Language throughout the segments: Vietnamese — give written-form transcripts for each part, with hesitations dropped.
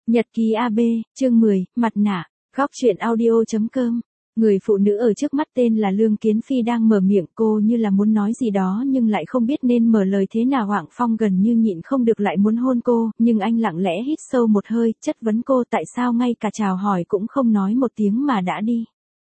Nhật ký AB, chương 10, mặt nạ, góc truyện audio.com. Người phụ nữ ở trước mắt tên là Lương Kiến Phi đang mở miệng, cô như là muốn nói gì đó nhưng lại không biết nên mở lời thế nào. Hoảng Phong gần như nhịn không được lại muốn hôn cô, nhưng anh lặng lẽ hít sâu một hơi, chất vấn cô tại sao ngay cả chào hỏi cũng không nói một tiếng mà đã đi.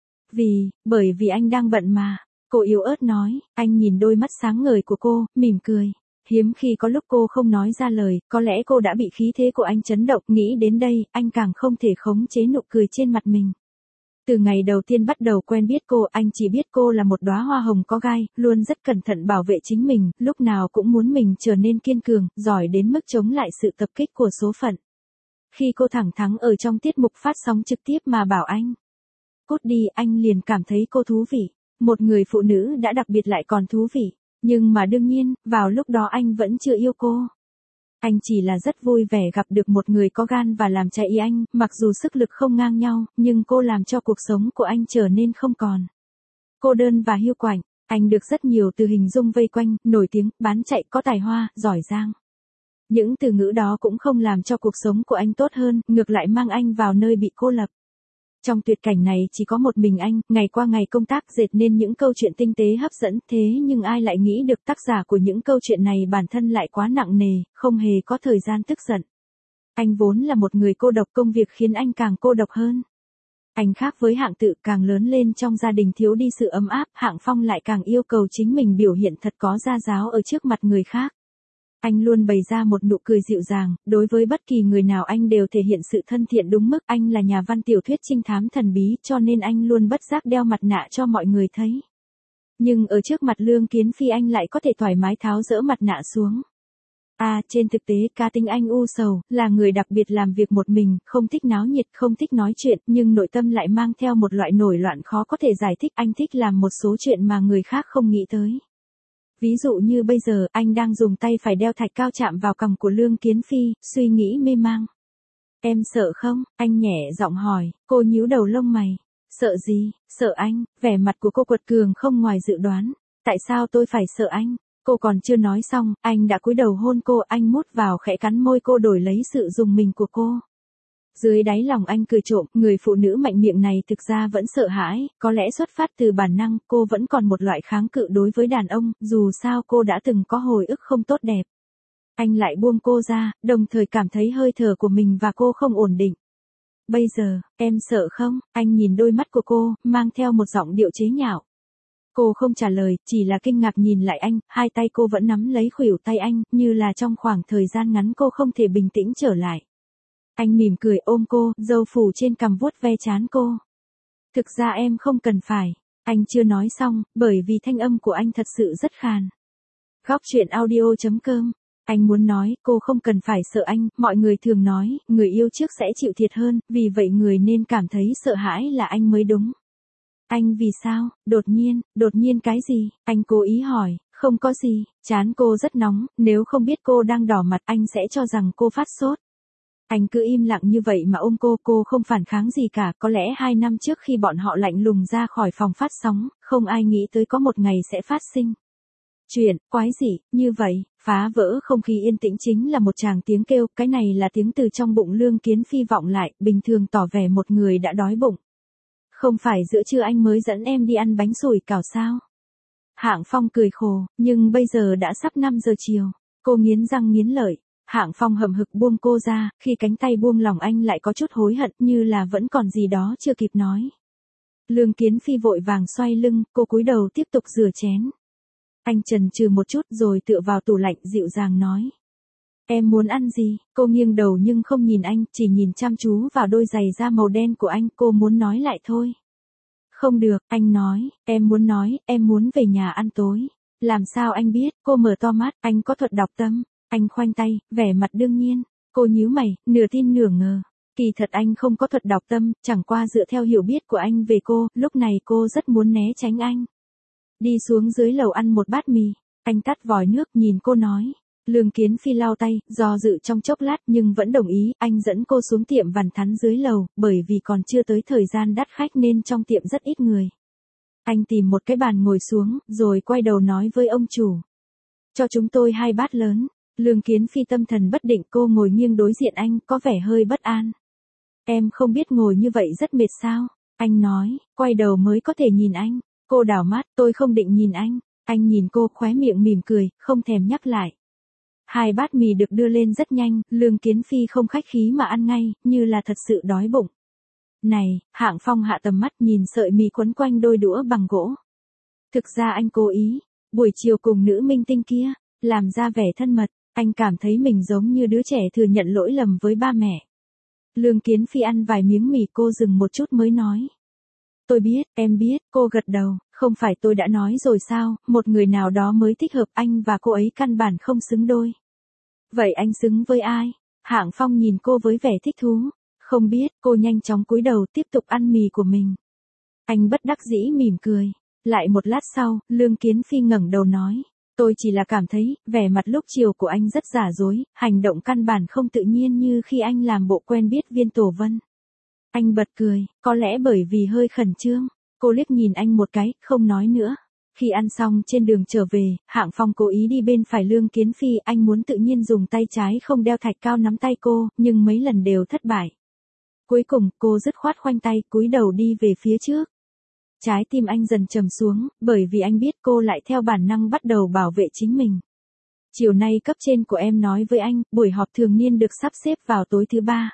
Bởi vì anh đang bận mà. Cô yếu ớt nói. Anh nhìn đôi mắt sáng ngời của cô, mỉm cười. Hiếm khi có lúc cô không nói ra lời, có lẽ cô đã bị khí thế của anh chấn động. Nghĩ đến đây, anh càng không thể khống chế nụ cười trên mặt mình. Từ ngày đầu tiên bắt đầu quen biết cô, anh chỉ biết cô là một đóa hoa hồng có gai, luôn rất cẩn thận bảo vệ chính mình, lúc nào cũng muốn mình trở nên kiên cường, giỏi đến mức chống lại sự tập kích của số phận. Khi cô thẳng thắn ở trong tiết mục phát sóng trực tiếp mà bảo anh cút đi, anh liền cảm thấy cô thú vị. Một người phụ nữ đã đặc biệt lại còn thú vị. Nhưng mà đương nhiên, vào lúc đó anh vẫn chưa yêu cô. Anh chỉ là rất vui vẻ gặp được một người có gan và làm trái ý anh, mặc dù sức lực không ngang nhau, nhưng cô làm cho cuộc sống của anh trở nên không còn cô đơn và hiu quạnh. Anh được rất nhiều từ hình dung vây quanh, nổi tiếng, bán chạy, có tài hoa, giỏi giang. Những từ ngữ đó cũng không làm cho cuộc sống của anh tốt hơn, ngược lại mang anh vào nơi bị cô lập. Trong tuyệt cảnh này chỉ có một mình anh, ngày qua ngày công tác dệt nên những câu chuyện tinh tế hấp dẫn, thế nhưng ai lại nghĩ được tác giả của những câu chuyện này bản thân lại quá nặng nề, không hề có thời gian tức giận. Anh vốn là một người cô độc, công việc khiến anh càng cô độc hơn. Anh khác với Hạng Tự, càng lớn lên trong gia đình thiếu đi sự ấm áp, Hạng Phong lại càng yêu cầu chính mình biểu hiện thật có gia giáo ở trước mặt người khác. Anh luôn bày ra một nụ cười dịu dàng, đối với bất kỳ người nào anh đều thể hiện sự thân thiện đúng mức. Anh là nhà văn tiểu thuyết trinh thám thần bí, cho nên anh luôn bất giác đeo mặt nạ cho mọi người thấy. Nhưng ở trước mặt Lương Kiến Phi anh lại có thể thoải mái tháo dỡ mặt nạ xuống. Trên thực tế cá tính anh u sầu, là người đặc biệt làm việc một mình, không thích náo nhiệt, không thích nói chuyện, nhưng nội tâm lại mang theo một loại nổi loạn khó có thể giải thích. Anh thích làm một số chuyện mà người khác không nghĩ tới. Ví dụ như bây giờ, anh đang dùng tay phải đeo thạch cao chạm vào cằm của Lương Kiến Phi, suy nghĩ mê mang. Em sợ không? Anh nhẹ giọng hỏi. Cô nhíu đầu lông mày. Sợ gì? Sợ anh? Vẻ mặt của cô quật cường không ngoài dự đoán. Tại sao tôi phải sợ anh? Cô còn chưa nói xong, anh đã cúi đầu hôn cô, anh mút vào khẽ cắn môi cô đổi lấy sự rùng mình của cô. Dưới đáy lòng anh cười trộm, người phụ nữ mạnh miệng này thực ra vẫn sợ hãi, có lẽ xuất phát từ bản năng, cô vẫn còn một loại kháng cự đối với đàn ông, dù sao cô đã từng có hồi ức không tốt đẹp. Anh lại buông cô ra, đồng thời cảm thấy hơi thở của mình và cô không ổn định. Bây giờ, em sợ không? Anh nhìn đôi mắt của cô, mang theo một giọng điệu chế nhạo. Cô không trả lời, chỉ là kinh ngạc nhìn lại anh, hai tay cô vẫn nắm lấy khuỷu tay anh, như là trong khoảng thời gian ngắn cô không thể bình tĩnh trở lại. Anh mỉm cười ôm cô, râu phủ trên cằm vuốt ve trán cô. Thực ra em không cần phải. Anh chưa nói xong, bởi vì thanh âm của anh thật sự rất khàn. Góc truyện audio.com. Anh muốn nói, cô không cần phải sợ anh, mọi người thường nói, người yêu trước sẽ chịu thiệt hơn, vì vậy người nên cảm thấy sợ hãi là anh mới đúng. Anh vì sao? Đột nhiên cái gì? Anh cố ý hỏi. Không có gì, trán cô rất nóng, nếu không biết cô đang đỏ mặt anh sẽ cho rằng cô phát sốt. Anh cứ im lặng như vậy mà ôm cô không phản kháng gì cả, có lẽ 2 năm trước khi bọn họ lạnh lùng ra khỏi phòng phát sóng, không ai nghĩ tới có một ngày sẽ phát sinh chuyện quái dị như vậy. Phá vỡ không khí yên tĩnh chính là một tràng tiếng kêu, cái này là tiếng từ trong bụng Lương Kiến Phi vọng lại, bình thường tỏ vẻ một người đã đói bụng. Không phải giữa trưa anh mới dẫn em đi ăn bánh sủi cảo sao? Hạng Phong cười khổ, nhưng bây giờ đã sắp 5 giờ chiều. Cô nghiến răng nghiến lợi. Hạng Phong hậm hực buông cô ra, khi cánh tay buông lòng anh lại có chút hối hận, như là vẫn còn gì đó chưa kịp nói. Lương Kiến Phi vội vàng xoay lưng, cô cúi đầu tiếp tục rửa chén. Anh chần chừ một chút rồi tựa vào tủ lạnh dịu dàng nói. Em muốn ăn gì? Cô nghiêng đầu nhưng không nhìn anh, chỉ nhìn chăm chú vào đôi giày da màu đen của anh, cô muốn nói lại thôi. Không được, anh nói, em muốn về nhà ăn tối. Làm sao anh biết? Cô mở to mắt, anh có thuật đọc tâm. Anh khoanh tay, vẻ mặt đương nhiên. Cô nhíu mày, nửa tin nửa ngờ. Kỳ thật anh không có thuật đọc tâm, chẳng qua dựa theo hiểu biết của anh về cô, lúc này cô rất muốn né tránh anh. Đi xuống dưới lầu ăn một bát mì. Anh tắt vòi nước nhìn cô nói. Lương Kiến Phi lau tay, do dự trong chốc lát nhưng vẫn đồng ý, anh dẫn cô xuống tiệm vằn thắn dưới lầu, bởi vì còn chưa tới thời gian đắt khách nên trong tiệm rất ít người. Anh tìm một cái bàn ngồi xuống, rồi quay đầu nói với ông chủ. Cho chúng tôi 2 bát lớn. Lương Kiến Phi tâm thần bất định, cô ngồi nghiêng đối diện anh, có vẻ hơi bất an. Em không biết ngồi như vậy rất mệt sao? Anh nói, quay đầu mới có thể nhìn anh. Cô đảo mắt, tôi không định nhìn anh. Anh nhìn cô, khóe miệng mỉm cười, không thèm nhắc lại. 2 bát mì được đưa lên rất nhanh, Lương Kiến Phi không khách khí mà ăn ngay, như là thật sự đói bụng. Này, Hạng Phong hạ tầm mắt nhìn sợi mì quấn quanh đôi đũa bằng gỗ. Thực ra anh cố ý, buổi chiều cùng nữ minh tinh kia, làm ra vẻ thân mật, anh cảm thấy mình giống như đứa trẻ thừa nhận lỗi lầm với ba mẹ. Lương Kiến Phi ăn vài miếng mì, cô dừng một chút mới nói. Tôi biết, em biết, cô gật đầu, không phải tôi đã nói rồi sao, một người nào đó mới thích hợp, anh và cô ấy căn bản không xứng đôi. Vậy anh xứng với ai? Hạng Phong nhìn cô với vẻ thích thú. Không biết, cô nhanh chóng cúi đầu tiếp tục ăn mì của mình. Anh bất đắc dĩ mỉm cười. Lại một lát sau, Lương Kiến Phi ngẩng đầu nói. Tôi chỉ là cảm thấy, vẻ mặt lúc chiều của anh rất giả dối, hành động căn bản không tự nhiên như khi anh làm bộ quen biết Viên Tổ Vân. Anh bật cười, có lẽ bởi vì hơi khẩn trương. Cô liếc nhìn anh một cái, không nói nữa. Khi ăn xong trên đường trở về, Hạng Phong cố ý đi bên phải Lương Kiến Phi, anh muốn tự nhiên dùng tay trái không đeo thạch cao nắm tay cô, nhưng mấy lần đều thất bại. Cuối cùng, cô dứt khoát khoanh tay, cúi đầu đi về phía trước. Trái tim anh dần trầm xuống, bởi vì anh biết cô lại theo bản năng bắt đầu bảo vệ chính mình. Chiều nay cấp trên của em nói với anh, buổi họp thường niên được sắp xếp vào tối thứ 3.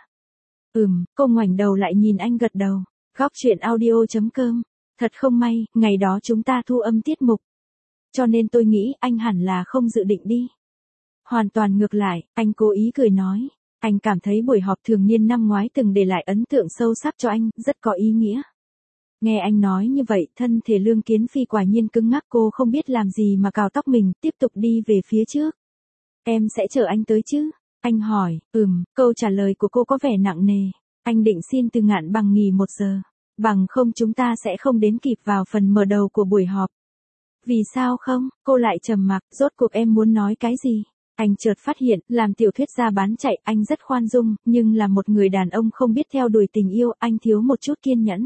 Cô ngoảnh đầu lại nhìn anh gật đầu. Góc chuyện audio.com. Thật không may, ngày đó chúng ta thu âm tiết mục. Cho nên tôi nghĩ anh hẳn là không dự định đi. Hoàn toàn ngược lại, anh cố ý cười nói. Anh cảm thấy buổi họp thường niên năm ngoái từng để lại ấn tượng sâu sắc cho anh, rất có ý nghĩa. Nghe anh nói như vậy, thân thể Lương Kiến Phi quả nhiên cứng ngắc, cô không biết làm gì mà cào tóc mình, tiếp tục đi về phía trước. Em sẽ chờ anh tới chứ? Anh hỏi, câu trả lời của cô có vẻ nặng nề. Anh định xin từ Ngạn Bằng nghỉ 1 giờ. Bằng không chúng ta sẽ không đến kịp vào phần mở đầu của buổi họp. Vì sao không? Cô lại trầm mặc, rốt cuộc em muốn nói cái gì? Anh chợt phát hiện, làm tiểu thuyết gia bán chạy, anh rất khoan dung, nhưng là một người đàn ông không biết theo đuổi tình yêu, anh thiếu một chút kiên nhẫn.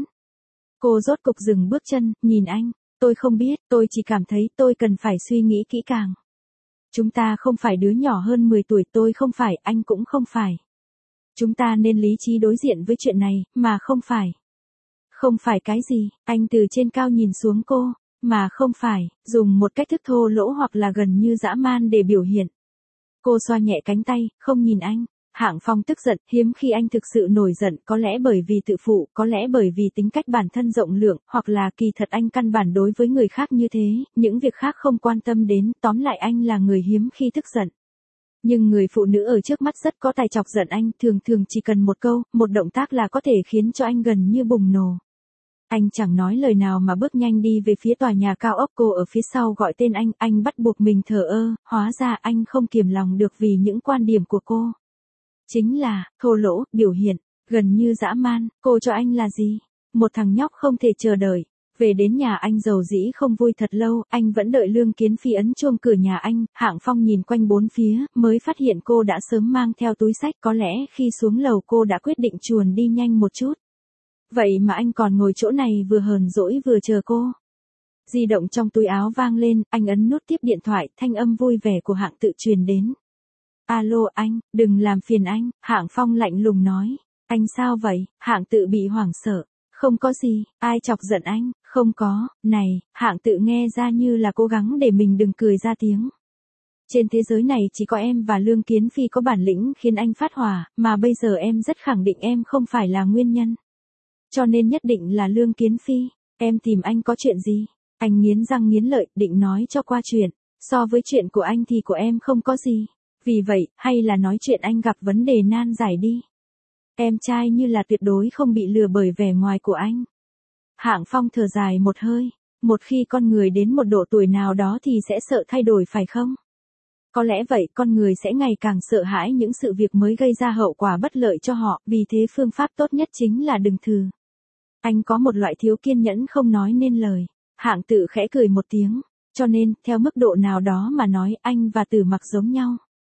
Cô rốt cục dừng bước chân, nhìn anh. Tôi không biết, tôi chỉ cảm thấy tôi cần phải suy nghĩ kỹ càng. Chúng ta không phải đứa nhỏ hơn 10 tuổi, tôi không phải, anh cũng không phải. Chúng ta nên lý trí đối diện với chuyện này, mà không phải. Không phải cái gì? Anh từ trên cao nhìn xuống cô, mà không phải, dùng một cách thức thô lỗ hoặc là gần như dã man để biểu hiện. Cô xoa nhẹ cánh tay, không nhìn anh. Hạng Phong tức giận, hiếm khi anh thực sự nổi giận, có lẽ bởi vì tự phụ, có lẽ bởi vì tính cách bản thân rộng lượng, hoặc là kỳ thật anh căn bản đối với người khác như thế, những việc khác không quan tâm đến, tóm lại anh là người hiếm khi tức giận. Nhưng người phụ nữ ở trước mắt rất có tài chọc giận anh, thường thường chỉ cần một câu, một động tác là có thể khiến cho anh gần như bùng nổ. Anh chẳng nói lời nào mà bước nhanh đi về phía tòa nhà cao ốc, cô ở phía sau gọi tên anh bắt buộc mình thờ ơ, hóa ra anh không kiềm lòng được vì những quan điểm của cô. Chính là, thô lỗ, biểu hiện, gần như dã man, cô cho anh là gì? Một thằng nhóc không thể chờ đợi. Về đến nhà anh dầu dĩ không vui thật lâu, anh vẫn đợi Lương Kiến Phi ấn chuông cửa nhà anh, Hạng Phong nhìn quanh bốn phía, mới phát hiện cô đã sớm mang theo túi xách, có lẽ khi xuống lầu cô đã quyết định chuồn đi nhanh một chút. Vậy mà anh còn ngồi chỗ này vừa hờn dỗi vừa chờ cô. Di động trong túi áo vang lên, anh ấn nút tiếp điện thoại, thanh âm vui vẻ của Hạng Tự truyền đến. Alo anh, đừng làm phiền anh, Hạng Phong lạnh lùng nói. Anh sao vậy? Hạng Tự bị hoảng sợ. Không có gì, ai chọc giận anh? Không có, này, Hạng Tự nghe ra như là cố gắng để mình đừng cười ra tiếng. Trên thế giới này chỉ có em và Lương Kiến Phi có bản lĩnh khiến anh phát hỏa, mà bây giờ em rất khẳng định em không phải là nguyên nhân. Cho nên nhất định là Lương Kiến Phi. Em tìm anh có chuyện gì? Anh nghiến răng nghiến lợi, định nói cho qua chuyện. So với chuyện của anh thì của em không có gì. Vì vậy, hay là nói chuyện anh gặp vấn đề nan giải đi. Em trai như là tuyệt đối không bị lừa bởi vẻ ngoài của anh. Hạng Phong thở dài một hơi. Một khi con người đến một độ tuổi nào đó thì sẽ sợ thay đổi phải không? Có lẽ vậy, con người sẽ ngày càng sợ hãi những sự việc mới gây ra hậu quả bất lợi cho họ, vì thế phương pháp tốt nhất chính là đừng thử. Anh có một loại thiếu kiên nhẫn không nói nên lời. Hạng Tự khẽ cười một tiếng. Cho nên, theo mức độ nào đó mà nói, anh và Tử Mặc giống nhau.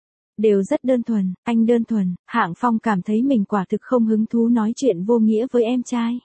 Đều rất đơn thuần, anh đơn thuần. Hạng Phong cảm thấy mình quả thực không hứng thú nói chuyện vô nghĩa với em trai.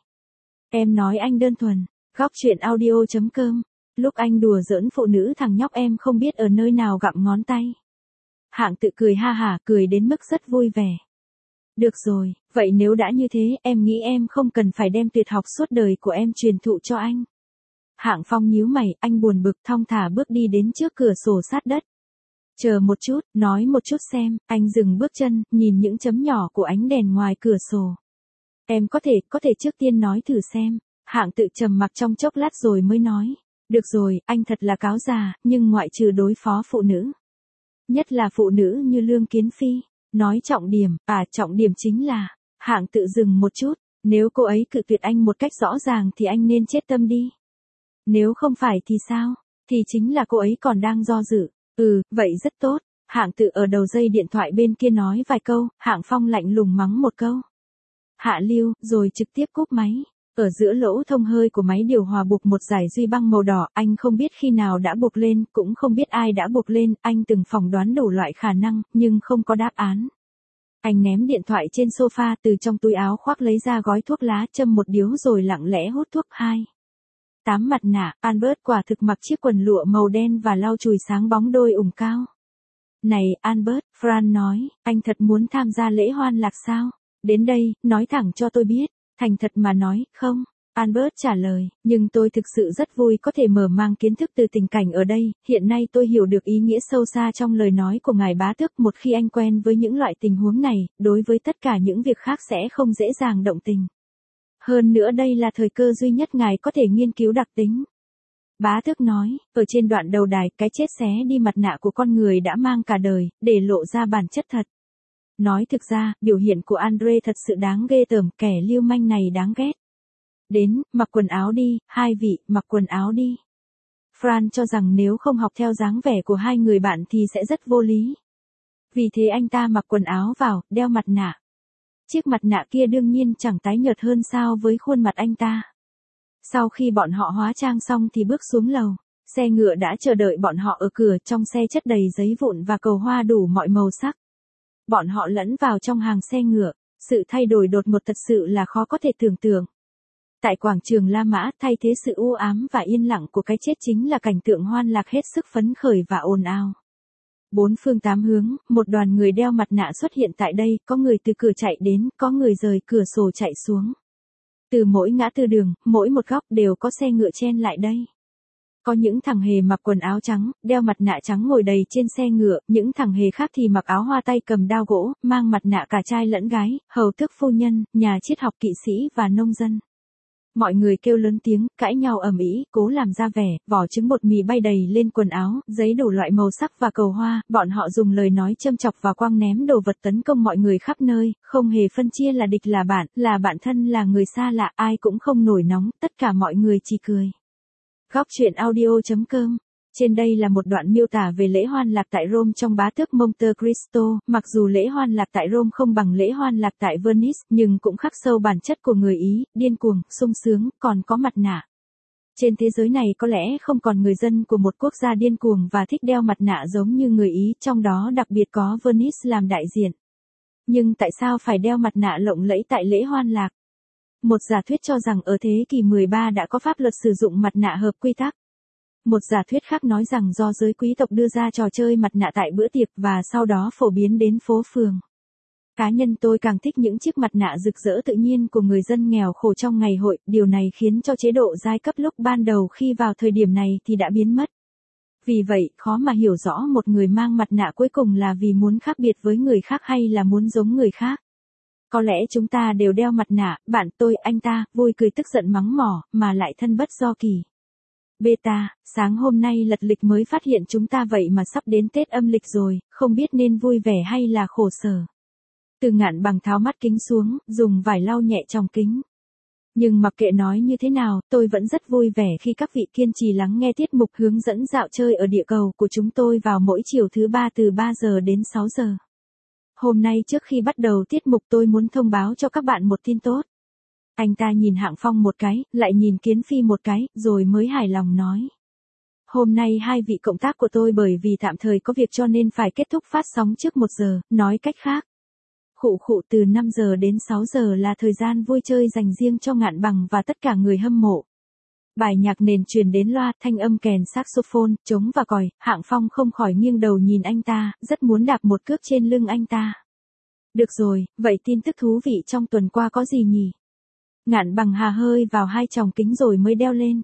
Em nói anh đơn thuần. Góc chuyện audio.com. Lúc anh đùa giỡn phụ nữ thằng nhóc em không biết ở nơi nào gặm ngón tay. Hạng Tự cười ha hả, cười đến mức rất vui vẻ. Được rồi, vậy nếu đã như thế, em nghĩ em không cần phải đem tuyệt học suốt đời của em truyền thụ cho anh. Hạng Phong nhíu mày, anh buồn bực thong thả bước đi đến trước cửa sổ sát đất. Chờ một chút, nói một chút xem, anh dừng bước chân, nhìn những chấm nhỏ của ánh đèn ngoài cửa sổ. Em có thể trước tiên nói thử xem. Hạng Tự trầm mặc trong chốc lát rồi mới nói. Được rồi, anh thật là cáo già, nhưng ngoại trừ đối phó phụ nữ. Nhất là phụ nữ như Lương Kiến Phi. Nói trọng điểm, trọng điểm chính là, Hạng Tự dừng một chút, nếu cô ấy cự tuyệt anh một cách rõ ràng thì anh nên chết tâm đi. Nếu không phải thì sao? Thì chính là cô ấy còn đang do dự. Vậy rất tốt. Hạng Tự ở đầu dây điện thoại bên kia nói vài câu, Hạng Phong lạnh lùng mắng một câu. Hạ lưu, rồi trực tiếp cúp máy. Ở giữa lỗ thông hơi của máy điều hòa buộc một dải duy băng màu đỏ, anh không biết khi nào đã buộc lên, cũng không biết ai đã buộc lên, anh từng phỏng đoán đủ loại khả năng, nhưng không có đáp án. Anh ném điện thoại trên sofa, từ trong túi áo khoác lấy ra gói thuốc lá, châm một điếu rồi lặng lẽ hút thuốc. 8 mặt nạ, Albert quả thực mặc chiếc quần lụa màu đen và lau chùi sáng bóng đôi ủng cao. Này, Albert, Fran nói, anh thật muốn tham gia lễ hoan lạc sao? Đến đây, nói thẳng cho tôi biết. Thành thật mà nói, không. Albert trả lời, nhưng tôi thực sự rất vui có thể mở mang kiến thức từ tình cảnh ở đây, hiện nay tôi hiểu được ý nghĩa sâu xa trong lời nói của ngài bá tước, một khi anh quen với những loại tình huống này, đối với tất cả những việc khác sẽ không dễ dàng động tình. Hơn nữa đây là thời cơ duy nhất ngài có thể nghiên cứu đặc tính. Bá tước nói, ở trên đoạn đầu đài, cái chết xé đi mặt nạ của con người đã mang cả đời, để lộ ra bản chất thật. Nói thực ra, biểu hiện của Andre thật sự đáng ghê tởm, kẻ lưu manh này đáng ghét. Đến, mặc quần áo đi, hai vị, mặc quần áo đi. Fran cho rằng nếu không học theo dáng vẻ của hai người bạn thì sẽ rất vô lý. Vì thế anh ta mặc quần áo vào, đeo mặt nạ. Chiếc mặt nạ kia đương nhiên chẳng tái nhợt hơn sao với khuôn mặt anh ta. Sau khi bọn họ hóa trang xong thì bước xuống lầu. Xe ngựa đã chờ đợi bọn họ ở cửa, trong xe chất đầy giấy vụn và cầu hoa đủ mọi màu sắc. Bọn họ lẫn vào trong hàng xe ngựa, sự thay đổi đột ngột thật sự là khó có thể tưởng tượng. Tại quảng trường La Mã, thay thế sự u ám và yên lặng của cái chết chính là cảnh tượng hoan lạc hết sức phấn khởi và ồn ào. Bốn phương tám hướng, một đoàn người đeo mặt nạ xuất hiện tại đây, có người từ cửa chạy đến, có người rời cửa sổ chạy xuống. Từ mỗi ngã tư đường, mỗi một góc đều có xe ngựa chen lại đây. Có những thằng hề mặc quần áo trắng, đeo mặt nạ trắng ngồi đầy trên xe ngựa, những thằng hề khác thì mặc áo hoa tay cầm đao gỗ, mang mặt nạ cả trai lẫn gái, hầu tước phu nhân, nhà triết học kỵ sĩ và nông dân. Mọi người kêu lớn tiếng, cãi nhau ầm ĩ, cố làm ra vẻ, vỏ trứng bột mì bay đầy lên quần áo, giấy đủ loại màu sắc và cầu hoa, bọn họ dùng lời nói châm chọc và quăng ném đồ vật tấn công mọi người khắp nơi, không hề phân chia là địch là bạn thân là người xa lạ, ai cũng không nổi nóng, tất cả mọi người chỉ cười. Góc truyện audio.com. Trên đây là một đoạn miêu tả về lễ hoan lạc tại Rome trong bá tước Monte Cristo, mặc dù lễ hoan lạc tại Rome không bằng lễ hoan lạc tại Venice, nhưng cũng khắc sâu bản chất của người Ý, điên cuồng, sung sướng, còn có mặt nạ. Trên thế giới này có lẽ không còn người dân của một quốc gia điên cuồng và thích đeo mặt nạ giống như người Ý, trong đó đặc biệt có Venice làm đại diện. Nhưng tại sao phải đeo mặt nạ lộng lẫy tại lễ hoan lạc? Một giả thuyết cho rằng ở thế kỷ 13 đã có pháp luật sử dụng mặt nạ hợp quy tắc. Một giả thuyết khác nói rằng do giới quý tộc đưa ra trò chơi mặt nạ tại bữa tiệc và sau đó phổ biến đến phố phường. Cá nhân tôi càng thích những chiếc mặt nạ rực rỡ tự nhiên của người dân nghèo khổ trong ngày hội, điều này khiến cho chế độ giai cấp lúc ban đầu khi vào thời điểm này thì đã biến mất. Vì vậy, khó mà hiểu rõ một người mang mặt nạ cuối cùng là vì muốn khác biệt với người khác hay là muốn giống người khác. Có lẽ chúng ta đều đeo mặt nạ, bạn tôi, anh ta, vui cười tức giận mắng mỏ, mà lại thân bất do kỳ. Beta, sáng hôm nay lật lịch mới phát hiện chúng ta vậy mà sắp đến Tết âm lịch rồi, không biết nên vui vẻ hay là khổ sở. Từ Ngạn Bằng tháo mắt kính xuống, dùng vải lau nhẹ trong kính. Nhưng mặc kệ nói như thế nào, tôi vẫn rất vui vẻ khi các vị kiên trì lắng nghe tiết mục hướng dẫn dạo chơi ở địa cầu của chúng tôi vào mỗi chiều thứ ba từ 3 giờ đến 6 giờ. Hôm nay trước khi bắt đầu tiết mục tôi muốn thông báo cho các bạn một tin tốt. Anh ta nhìn Hạng Phong một cái, lại nhìn Kiến Phi một cái, rồi mới hài lòng nói. Hôm nay hai vị cộng tác của tôi bởi vì tạm thời có việc cho nên phải kết thúc phát sóng trước 1 giờ, nói cách khác. Khụ từ 5 giờ đến 6 giờ là thời gian vui chơi dành riêng cho Ngạn Bằng và tất cả người hâm mộ. Bài nhạc nền truyền đến loa, thanh âm kèn saxophone, trống và còi, Hạng Phong không khỏi nghiêng đầu nhìn anh ta, rất muốn đạp một cước trên lưng anh ta. Được rồi, vậy tin tức thú vị trong tuần qua có gì nhỉ? Ngạn Bằng hà hơi vào hai tròng kính rồi mới đeo lên.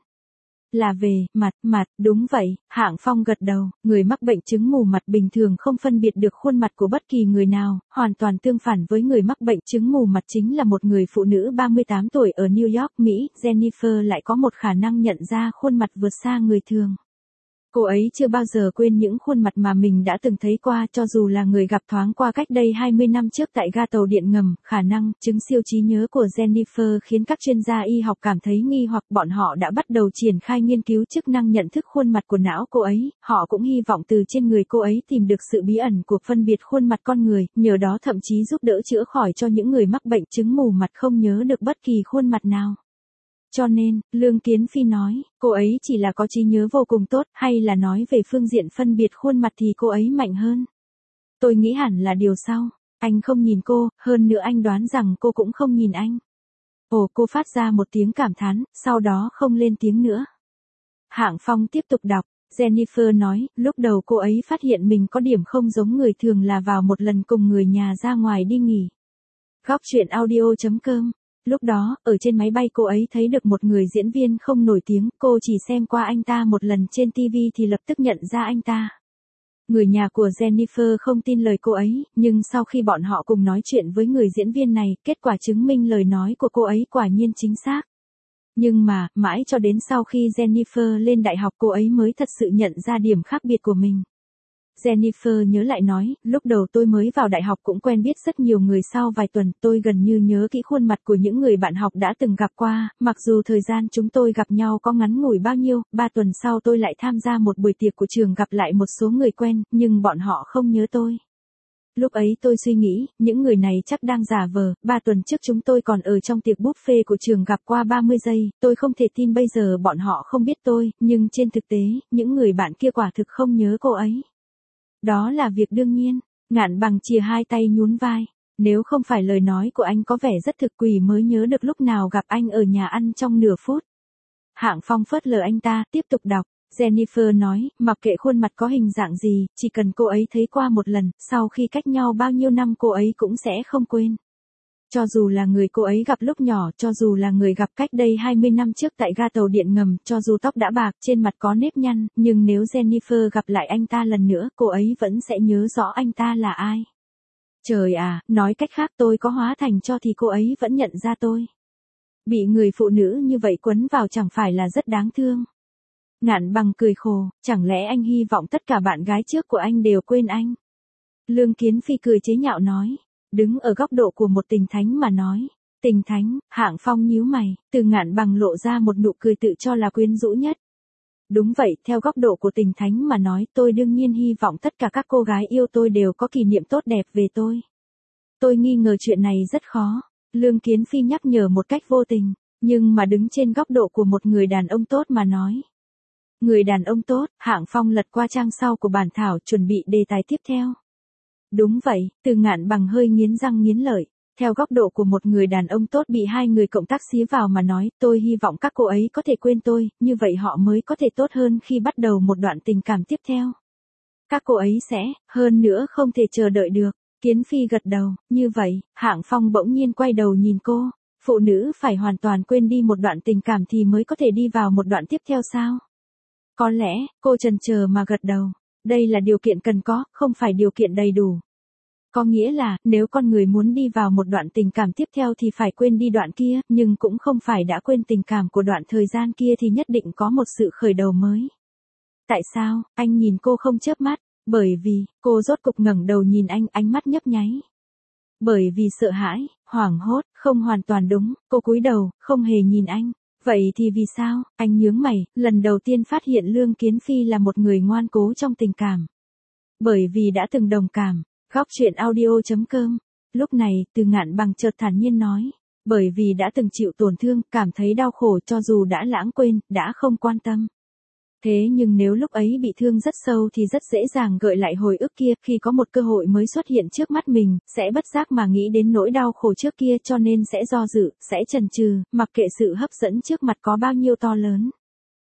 Là về, mặt, đúng vậy, Hạng Phong gật đầu, người mắc bệnh chứng mù mặt bình thường không phân biệt được khuôn mặt của bất kỳ người nào, hoàn toàn tương phản với người mắc bệnh chứng mù mặt chính là một người phụ nữ 38 tuổi ở New York, Mỹ, Jennifer lại có một khả năng nhận ra khuôn mặt vượt xa người thường. Cô ấy chưa bao giờ quên những khuôn mặt mà mình đã từng thấy qua, cho dù là người gặp thoáng qua cách đây 20 năm trước tại ga tàu điện ngầm. Khả năng chứng siêu trí nhớ của Jennifer khiến các chuyên gia y học cảm thấy nghi hoặc, bọn họ đã bắt đầu triển khai nghiên cứu chức năng nhận thức khuôn mặt của não cô ấy. Họ cũng hy vọng từ trên người cô ấy tìm được sự bí ẩn của phân biệt khuôn mặt con người, nhờ đó thậm chí giúp đỡ chữa khỏi cho những người mắc bệnh chứng mù mặt không nhớ được bất kỳ khuôn mặt nào. Cho nên, Lương Kiến Phi nói, cô ấy chỉ là có trí nhớ vô cùng tốt, hay là nói về phương diện phân biệt khuôn mặt thì cô ấy mạnh hơn. Tôi nghĩ hẳn là điều sau, anh không nhìn cô, hơn nữa anh đoán rằng cô cũng không nhìn anh. Ồ, cô phát ra một tiếng cảm thán, sau đó không lên tiếng nữa. Hạng Phong tiếp tục đọc, Jennifer nói, lúc đầu cô ấy phát hiện mình có điểm không giống người thường là vào một lần cùng người nhà ra ngoài đi nghỉ. Góc truyện audio.com. Lúc đó, ở trên máy bay cô ấy thấy được một người diễn viên không nổi tiếng, cô chỉ xem qua anh ta một lần trên TV thì lập tức nhận ra anh ta. Người nhà của Jennifer không tin lời cô ấy, nhưng sau khi bọn họ cùng nói chuyện với người diễn viên này, kết quả chứng minh lời nói của cô ấy quả nhiên chính xác. Nhưng mà, mãi cho đến sau khi Jennifer lên đại học cô ấy mới thật sự nhận ra điểm khác biệt của mình. Jennifer nhớ lại nói, lúc đầu tôi mới vào đại học cũng quen biết rất nhiều người, sau vài tuần tôi gần như nhớ kỹ khuôn mặt của những người bạn học đã từng gặp qua, mặc dù thời gian chúng tôi gặp nhau có ngắn ngủi bao nhiêu. 3 tuần sau tôi lại tham gia một buổi tiệc của trường gặp lại một số người quen, nhưng bọn họ không nhớ tôi. Lúc ấy tôi suy nghĩ, những người này chắc đang giả vờ. 3 tuần trước chúng tôi còn ở trong tiệc buffet của trường gặp qua 30 giây, tôi không thể tin bây giờ bọn họ không biết tôi, nhưng trên thực tế, những người bạn kia quả thực không nhớ cô ấy. Đó là việc đương nhiên, Ngạn Bằng chìa hai tay nhún vai. Nếu không phải lời nói của anh có vẻ rất thực, quỷ mới nhớ được lúc nào gặp anh ở nhà ăn trong nửa phút. Hạng Phong phớt lờ anh ta, tiếp tục đọc. Jennifer nói, mặc kệ khuôn mặt có hình dạng gì, chỉ cần cô ấy thấy qua một lần, sau khi cách nhau bao nhiêu năm cô ấy cũng sẽ không quên. Cho dù là người cô ấy gặp lúc nhỏ, cho dù là người gặp cách đây 20 năm trước tại ga tàu điện ngầm, cho dù tóc đã bạc, trên mặt có nếp nhăn, nhưng nếu Jennifer gặp lại anh ta lần nữa, cô ấy vẫn sẽ nhớ rõ anh ta là ai. Trời à, nói cách khác tôi có hóa thành cho thì cô ấy vẫn nhận ra tôi. Bị người phụ nữ như vậy quấn vào chẳng phải là rất đáng thương. Ngạn Bằng cười khổ, chẳng lẽ anh hy vọng tất cả bạn gái trước của anh đều quên anh? Lương Kiến Phi cười chế nhạo nói. Đứng ở góc độ của một tình thánh mà nói. Tình thánh, Hạng Phong nhíu mày, từ Ngạn Bằng lộ ra một nụ cười tự cho là quyến rũ nhất. Đúng vậy, theo góc độ của tình thánh mà nói, tôi đương nhiên hy vọng tất cả các cô gái yêu tôi đều có kỷ niệm tốt đẹp về tôi. Tôi nghi ngờ chuyện này rất khó. Lương Kiến Phi nhắc nhở một cách vô tình, nhưng mà đứng trên góc độ của một người đàn ông tốt mà nói. Người đàn ông tốt, Hạng Phong lật qua trang sau của bản thảo chuẩn bị đề tài tiếp theo. Đúng vậy, từ Ngạn Bằng hơi nghiến răng nghiến lợi. Theo góc độ của một người đàn ông tốt bị hai người cộng tác xía vào mà nói, tôi hy vọng các cô ấy có thể quên tôi, như vậy họ mới có thể tốt hơn khi bắt đầu một đoạn tình cảm tiếp theo. Các cô ấy sẽ, hơn nữa không thể chờ đợi được. Kiến Phi gật đầu, như vậy, Hạng Phong bỗng nhiên quay đầu nhìn cô. Phụ nữ phải hoàn toàn quên đi một đoạn tình cảm thì mới có thể đi vào một đoạn tiếp theo sao? Có lẽ, cô chần chờ mà gật đầu. Đây là điều kiện cần có, không phải điều kiện đầy đủ. Có nghĩa là, nếu con người muốn đi vào một đoạn tình cảm tiếp theo thì phải quên đi đoạn kia, nhưng cũng không phải đã quên tình cảm của đoạn thời gian kia thì nhất định có một sự khởi đầu mới. Tại sao, anh nhìn cô không chớp mắt? Bởi vì, cô rốt cục ngẩng đầu nhìn anh, ánh mắt nhấp nháy. Bởi vì sợ hãi, hoảng hốt, không hoàn toàn đúng, cô cúi đầu, không hề nhìn anh. Vậy thì vì sao? Anh nhướng mày, lần đầu tiên phát hiện Lương Kiến Phi là một người ngoan cố trong tình cảm. Bởi vì đã từng đồng cảm. Góc truyện audio.com. Lúc này, từ Ngạn Bằng chợt thản nhiên nói. Bởi vì đã từng chịu tổn thương, cảm thấy đau khổ cho dù đã lãng quên, đã không quan tâm. Thế nhưng nếu lúc ấy bị thương rất sâu thì rất dễ dàng gợi lại hồi ức kia, khi có một cơ hội mới xuất hiện trước mắt mình, sẽ bất giác mà nghĩ đến nỗi đau khổ trước kia cho nên sẽ do dự, sẽ chần chừ, mặc kệ sự hấp dẫn trước mặt có bao nhiêu to lớn.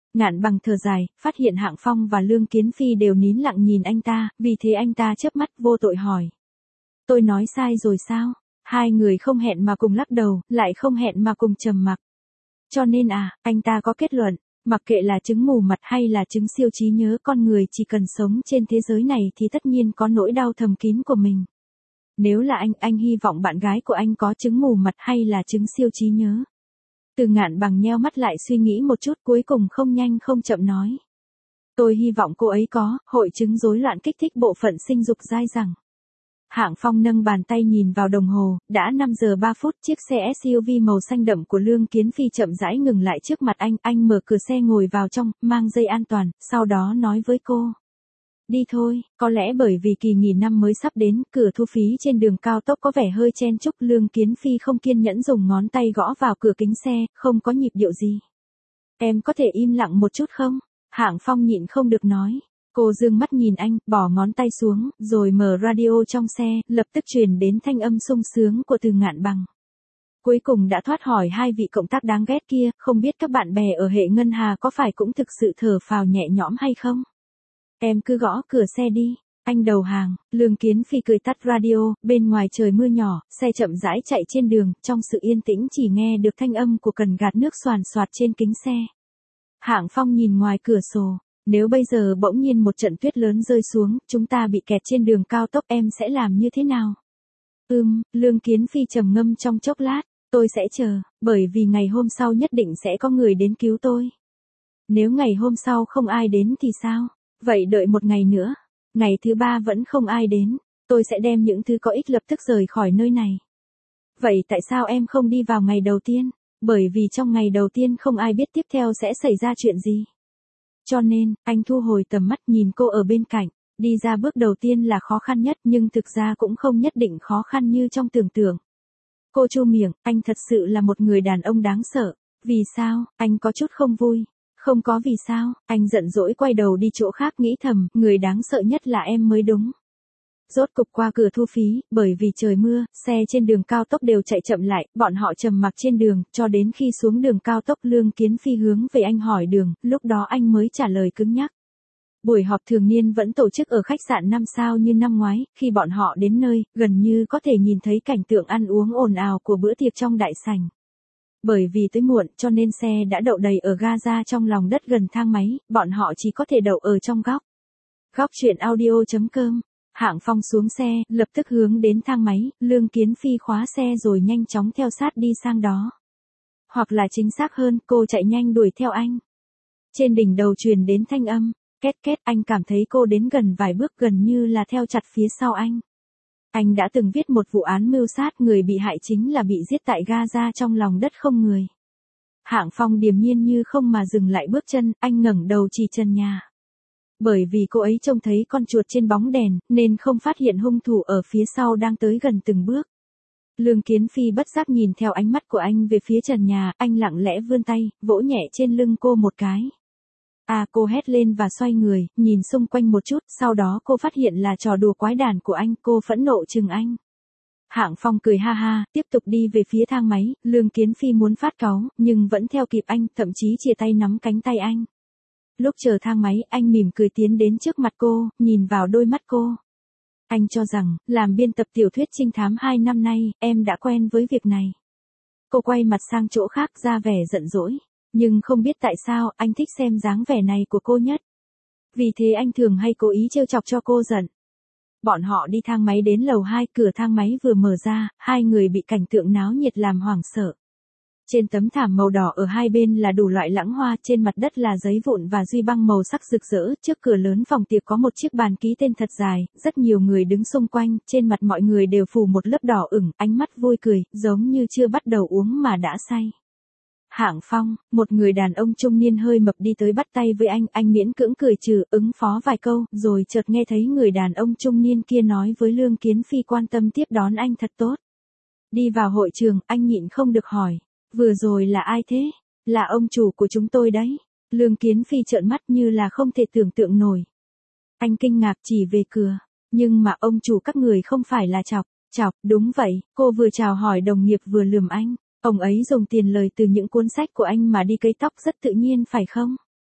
Ngạn Bằng thở dài, phát hiện Hạng Phong và Lương Kiến Phi đều nín lặng nhìn anh ta, vì thế anh ta chớp mắt vô tội hỏi. Tôi nói sai rồi sao? Hai người không hẹn mà cùng lắc đầu, lại không hẹn mà cùng trầm mặc. Cho nên anh ta có kết luận, mặc kệ là chứng mù mặt hay là chứng siêu trí nhớ, con người chỉ cần sống trên thế giới này thì tất nhiên có nỗi đau thầm kín của mình. Nếu là anh hy vọng bạn gái của anh có chứng mù mặt hay là chứng siêu trí nhớ? Từ Ngạn Bằng nheo mắt lại suy nghĩ một chút, cuối cùng không nhanh không chậm nói. Tôi hy vọng cô ấy có hội chứng rối loạn kích thích bộ phận sinh dục dai dẳng. Hạng Phong nâng bàn tay nhìn vào đồng hồ, đã 5 giờ 3 phút, chiếc xe SUV màu xanh đậm của Lương Kiến Phi chậm rãi ngừng lại trước mặt anh mở cửa xe ngồi vào trong, mang dây an toàn, sau đó nói với cô. Đi thôi, có lẽ bởi vì kỳ nghỉ năm mới sắp đến, cửa thu phí trên đường cao tốc có vẻ hơi chen chúc, Lương Kiến Phi không kiên nhẫn dùng ngón tay gõ vào cửa kính xe, không có nhịp điệu gì. Em có thể im lặng một chút không? Hạng Phong nhịn không được nói. Cô dương mắt nhìn anh, bỏ ngón tay xuống, rồi mở radio trong xe, lập tức truyền đến thanh âm sung sướng của Từ Ngạn Bằng. Cuối cùng đã thoát hỏi hai vị cộng tác đáng ghét kia, không biết các bạn bè ở hệ ngân hà có phải cũng thực sự thở phào nhẹ nhõm hay không? Em cứ gõ cửa xe đi. Anh đầu hàng. Lương Kiến Phi cười tắt radio, bên ngoài trời mưa nhỏ, xe chậm rãi chạy trên đường, trong sự yên tĩnh chỉ nghe được thanh âm của cần gạt nước xoàn xoạt trên kính xe. Hạng Phong nhìn ngoài cửa sổ. Nếu bây giờ bỗng nhiên một trận tuyết lớn rơi xuống, chúng ta bị kẹt trên đường cao tốc, em sẽ làm như thế nào? Lương Kiến Phi trầm ngâm trong chốc lát, tôi sẽ chờ, bởi vì ngày hôm sau nhất định sẽ có người đến cứu tôi. Nếu ngày hôm sau không ai đến thì sao? Vậy đợi một ngày nữa. Ngày thứ 3 vẫn không ai đến, tôi sẽ đem những thứ có ích lập tức rời khỏi nơi này. Vậy tại sao em không đi vào ngày đầu tiên? Bởi vì trong ngày đầu tiên không ai biết tiếp theo sẽ xảy ra chuyện gì. Cho nên, anh thu hồi tầm mắt nhìn cô ở bên cạnh. Đi ra bước đầu tiên là khó khăn nhất, nhưng thực ra cũng không nhất định khó khăn như trong tưởng tượng. Cô chu miệng, anh thật sự là một người đàn ông đáng sợ. Vì sao? Anh có chút không vui. Không có vì sao, anh giận dỗi quay đầu đi chỗ khác nghĩ thầm, người đáng sợ nhất là em mới đúng. Rốt cục qua cửa thu phí, bởi vì trời mưa, xe trên đường cao tốc đều chạy chậm lại, bọn họ trầm mặc trên đường, cho đến khi xuống đường cao tốc Lương Kiến Phi hướng về anh hỏi đường, lúc đó anh mới trả lời cứng nhắc. Buổi họp thường niên vẫn tổ chức ở khách sạn 5 sao như năm ngoái, khi bọn họ đến nơi, gần như có thể nhìn thấy cảnh tượng ăn uống ồn ào của bữa tiệc trong đại sảnh. Bởi vì tới muộn cho nên xe đã đậu đầy ở ga trong lòng đất gần thang máy, bọn họ chỉ có thể đậu ở trong góc. Góc chuyện audio.com. Hạng Phong xuống xe, lập tức hướng đến thang máy, Lương Kiến Phi khóa xe rồi nhanh chóng theo sát đi sang đó. Hoặc là chính xác hơn, cô chạy nhanh đuổi theo anh. Trên đỉnh đầu truyền đến thanh âm, két két, anh cảm thấy cô đến gần vài bước gần như là theo chặt phía sau anh. Anh đã từng viết một vụ án mưu sát, người bị hại chính là bị giết tại Gaza trong lòng đất không người. Hạng Phong điềm nhiên như không mà dừng lại bước chân, anh ngẩng đầu chỉ trần nhà. Bởi vì cô ấy trông thấy con chuột trên bóng đèn, nên không phát hiện hung thủ ở phía sau đang tới gần từng bước. Lương Kiến Phi bất giác nhìn theo ánh mắt của anh về phía trần nhà, anh lặng lẽ vươn tay, vỗ nhẹ trên lưng cô một cái. Cô hét lên và xoay người, nhìn xung quanh một chút, sau đó cô phát hiện là trò đùa quái đản của anh, cô phẫn nộ chừng anh. Hạng Phong cười ha ha, tiếp tục đi về phía thang máy, Lương Kiến Phi muốn phát cáu, nhưng vẫn theo kịp anh, thậm chí chia tay nắm cánh tay anh. Lúc chờ thang máy, anh mỉm cười tiến đến trước mặt cô, nhìn vào đôi mắt cô. Anh cho rằng, làm biên tập tiểu thuyết trinh thám 2 năm nay, em đã quen với việc này. Cô quay mặt sang chỗ khác ra vẻ giận dỗi. Nhưng không biết tại sao, anh thích xem dáng vẻ này của cô nhất. Vì thế anh thường hay cố ý trêu chọc cho cô giận. Bọn họ đi thang máy đến lầu 2, cửa thang máy vừa mở ra, hai người bị cảnh tượng náo nhiệt làm hoảng sợ. Trên tấm thảm màu đỏ ở hai bên là đủ loại lãng hoa, trên mặt đất là giấy vụn và duy băng màu sắc rực rỡ, trước cửa lớn phòng tiệc có một chiếc bàn ký tên thật dài, rất nhiều người đứng xung quanh, trên mặt mọi người đều phủ một lớp đỏ ửng, ánh mắt vui cười, giống như chưa bắt đầu uống mà đã say. Hạng Phong, một người đàn ông trung niên hơi mập đi tới bắt tay với anh miễn cưỡng cười trừ, ứng phó vài câu, rồi chợt nghe thấy người đàn ông trung niên kia nói với Lương Kiến Phi quan tâm tiếp đón anh thật tốt. Đi vào hội trường, anh nhịn không được hỏi, vừa rồi là ai thế? Là ông chủ của chúng tôi đấy. Lương Kiến Phi trợn mắt như là không thể tưởng tượng nổi. Anh kinh ngạc chỉ về cửa, nhưng mà ông chủ các người không phải là Chọc, đúng vậy, cô vừa chào hỏi đồng nghiệp vừa lườm anh. Ông ấy dùng tiền lời từ những cuốn sách của anh mà đi cấy tóc rất tự nhiên phải không?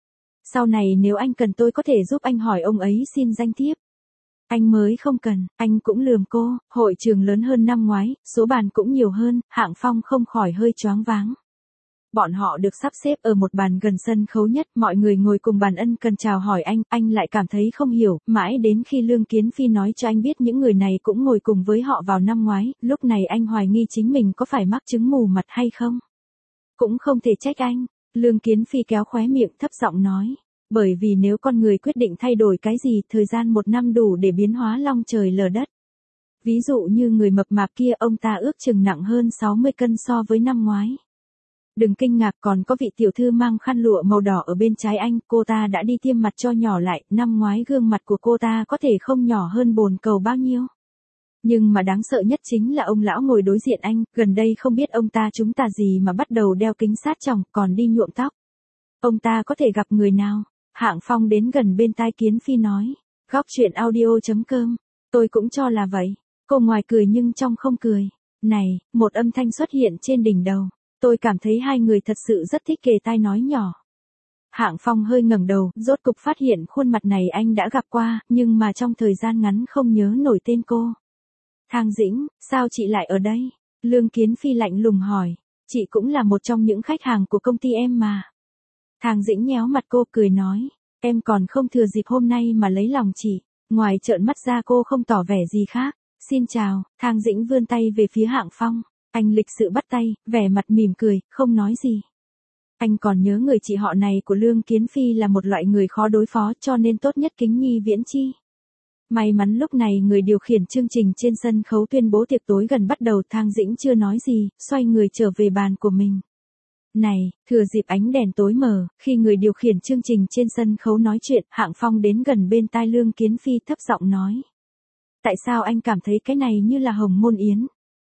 Sau này nếu anh cần tôi có thể giúp anh hỏi ông ấy xin danh thiếp. Anh mới không cần, anh cũng lườm cô, hội trường lớn hơn năm ngoái, số bàn cũng nhiều hơn, Hạng Phong không khỏi hơi choáng váng. Bọn họ được sắp xếp ở một bàn gần sân khấu nhất, mọi người ngồi cùng bàn ân cần chào hỏi anh lại cảm thấy không hiểu, mãi đến khi Lương Kiến Phi nói cho anh biết những người này cũng ngồi cùng với họ vào năm ngoái, lúc này anh hoài nghi chính mình có phải mắc chứng mù mặt hay không. Cũng không thể trách anh, Lương Kiến Phi kéo khóe miệng thấp giọng nói. Bởi vì nếu con người quyết định thay đổi cái gì, thời gian 1 năm đủ để biến hóa long trời lở đất. Ví dụ như người mập mạp kia, ông ta ước chừng nặng hơn 60 cân so với năm ngoái. Đừng kinh ngạc, còn có vị tiểu thư mang khăn lụa màu đỏ ở bên trái anh, cô ta đã đi tiêm mặt cho nhỏ lại, năm ngoái gương mặt của cô ta có thể không nhỏ hơn bồn cầu bao nhiêu. Nhưng mà đáng sợ nhất chính là ông lão ngồi đối diện anh, gần đây không biết ông ta trúng tà gì mà bắt đầu đeo kính sát tròng, còn đi nhuộm tóc. Ông ta có thể gặp người nào? Hạng Phong đến gần bên tai Kiến Phi nói. Góc chuyện audio.com. Tôi cũng cho là vậy. Cô ngoài cười nhưng trong không cười. Này, một âm thanh xuất hiện trên đỉnh đầu. Tôi cảm thấy hai người thật sự rất thích kề tai nói nhỏ. Hạng Phong hơi ngẩng đầu, rốt cục phát hiện khuôn mặt này anh đã gặp qua, nhưng mà trong thời gian ngắn không nhớ nổi tên cô. Thang Dĩnh, sao chị lại ở đây? Lương Kiến Phi lạnh lùng hỏi. Chị cũng là một trong những khách hàng của công ty em mà. Thang Dĩnh nhéo mặt cô cười nói. Em còn không thừa dịp hôm nay mà lấy lòng chị. Ngoài trợn mắt ra cô không tỏ vẻ gì khác. Xin chào, Thang Dĩnh vươn tay về phía Hạng Phong. Anh lịch sự bắt tay, vẻ mặt mỉm cười, không nói gì. Anh còn nhớ người chị họ này của Lương Kiến Phi là một loại người khó đối phó, cho nên tốt nhất kính nhi viễn chi. May mắn lúc này người điều khiển chương trình trên sân khấu tuyên bố tiệc tối gần bắt đầu. Thang Dĩnh chưa nói gì, xoay người trở về bàn của mình. Này, thừa dịp ánh đèn tối mờ, khi người điều khiển chương trình trên sân khấu nói chuyện, Hạng Phong đến gần bên tai Lương Kiến Phi thấp giọng nói. Tại sao anh cảm thấy cái này như là hồng môn yến?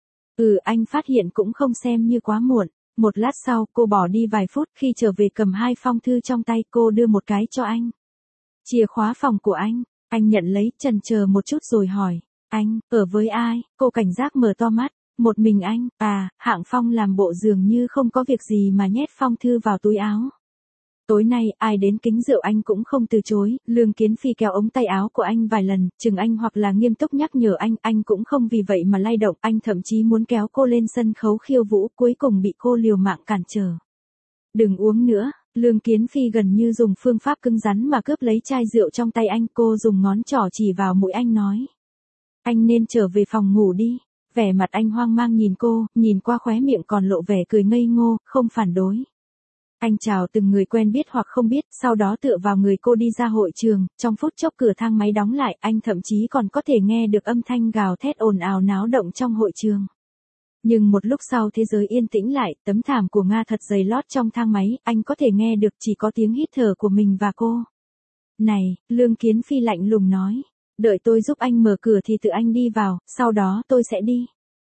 Anh phát hiện cũng không xem như quá muộn. Một lát sau, cô bỏ đi vài phút, khi trở về cầm 2 phong thư trong tay, cô đưa một cái cho anh. Chìa khóa phòng của anh nhận lấy, chần chờ một chút rồi hỏi. Anh, ở với ai? Cô cảnh giác mở to mắt. Một mình anh, Hạng Phong làm bộ dường như không có việc gì mà nhét phong thư vào túi áo. Tối nay, ai đến kính rượu anh cũng không từ chối, Lương Kiến Phi kéo ống tay áo của anh vài lần, chừng anh hoặc là nghiêm túc nhắc nhở anh cũng không vì vậy mà lay động, anh thậm chí muốn kéo cô lên sân khấu khiêu vũ, cuối cùng bị cô liều mạng cản trở. Đừng uống nữa, Lương Kiến Phi gần như dùng phương pháp cứng rắn mà cướp lấy chai rượu trong tay anh, cô dùng ngón trỏ chỉ vào mũi anh nói. Anh nên trở về phòng ngủ đi. Vẻ mặt anh hoang mang nhìn cô, nhìn qua khóe miệng còn lộ vẻ cười ngây ngô, không phản đối. Anh chào từng người quen biết hoặc không biết, sau đó tựa vào người cô đi ra hội trường, trong phút chốc cửa thang máy đóng lại, anh thậm chí còn có thể nghe được âm thanh gào thét ồn ào náo động trong hội trường. Nhưng một lúc sau thế giới yên tĩnh lại, tấm thảm của Nga thật dày lót trong thang máy, anh có thể nghe được chỉ có tiếng hít thở của mình và cô. Này, Lương Kiến Phi lạnh lùng nói. Đợi tôi giúp anh mở cửa thì tự anh đi vào, sau đó tôi sẽ đi.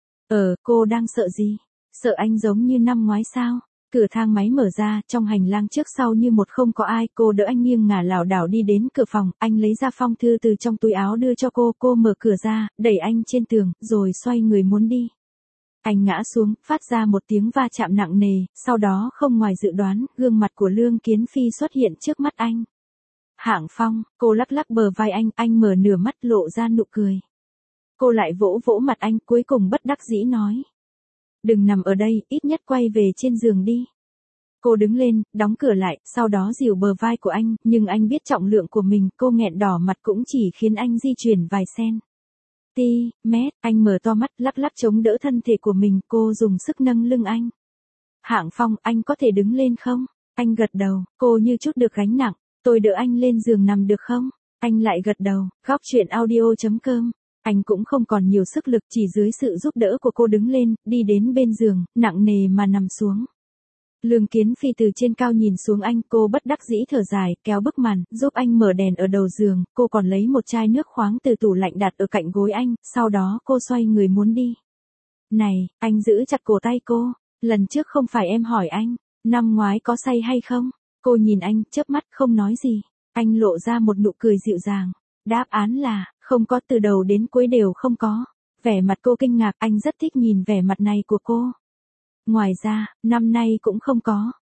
Cô đang sợ gì? Sợ anh giống như năm ngoái sao? Cửa thang máy mở ra, trong hành lang trước sau như một không có ai, cô đỡ anh nghiêng ngả lảo đảo đi đến cửa phòng, anh lấy ra phong thư từ trong túi áo đưa cho cô mở cửa ra, đẩy anh trên tường, rồi xoay người muốn đi. Anh ngã xuống, phát ra một tiếng va chạm nặng nề, sau đó không ngoài dự đoán, gương mặt của Lương Kiến Phi xuất hiện trước mắt anh. Hạng Phong, cô lắc lắc bờ vai anh mở nửa mắt lộ ra nụ cười. Cô lại vỗ vỗ mặt anh, cuối cùng bất đắc dĩ nói. Đừng nằm ở đây, ít nhất quay về trên giường đi. Cô đứng lên, đóng cửa lại, sau đó dìu bờ vai của anh, nhưng anh biết trọng lượng của mình, cô nghẹn đỏ mặt cũng chỉ khiến anh di chuyển vài sen. Anh mở to mắt, lắc lắc chống đỡ thân thể của mình, cô dùng sức nâng lưng anh. Hạng Phong, anh có thể đứng lên không? Anh gật đầu, cô như chút được gánh nặng. Tôi đỡ anh lên giường nằm được không? Anh lại gật đầu, góc chuyện audio.com. Anh cũng không còn nhiều sức lực, chỉ dưới sự giúp đỡ của cô đứng lên, đi đến bên giường, nặng nề mà nằm xuống. Lương Kiến Phi từ trên cao nhìn xuống anh, cô bất đắc dĩ thở dài, kéo bức màn, giúp anh mở đèn ở đầu giường, cô còn lấy một chai nước khoáng từ tủ lạnh đặt ở cạnh gối anh, sau đó cô xoay người muốn đi. Này, anh giữ chặt cổ tay cô, lần trước không phải em hỏi anh, năm ngoái có say hay không? Cô nhìn anh, chớp mắt, không nói gì. Anh lộ ra một nụ cười dịu dàng. Đáp án là, không có, từ đầu đến cuối đều không có. Vẻ mặt cô kinh ngạc, anh rất thích nhìn vẻ mặt này của cô. Ngoài ra, năm nay cũng không có.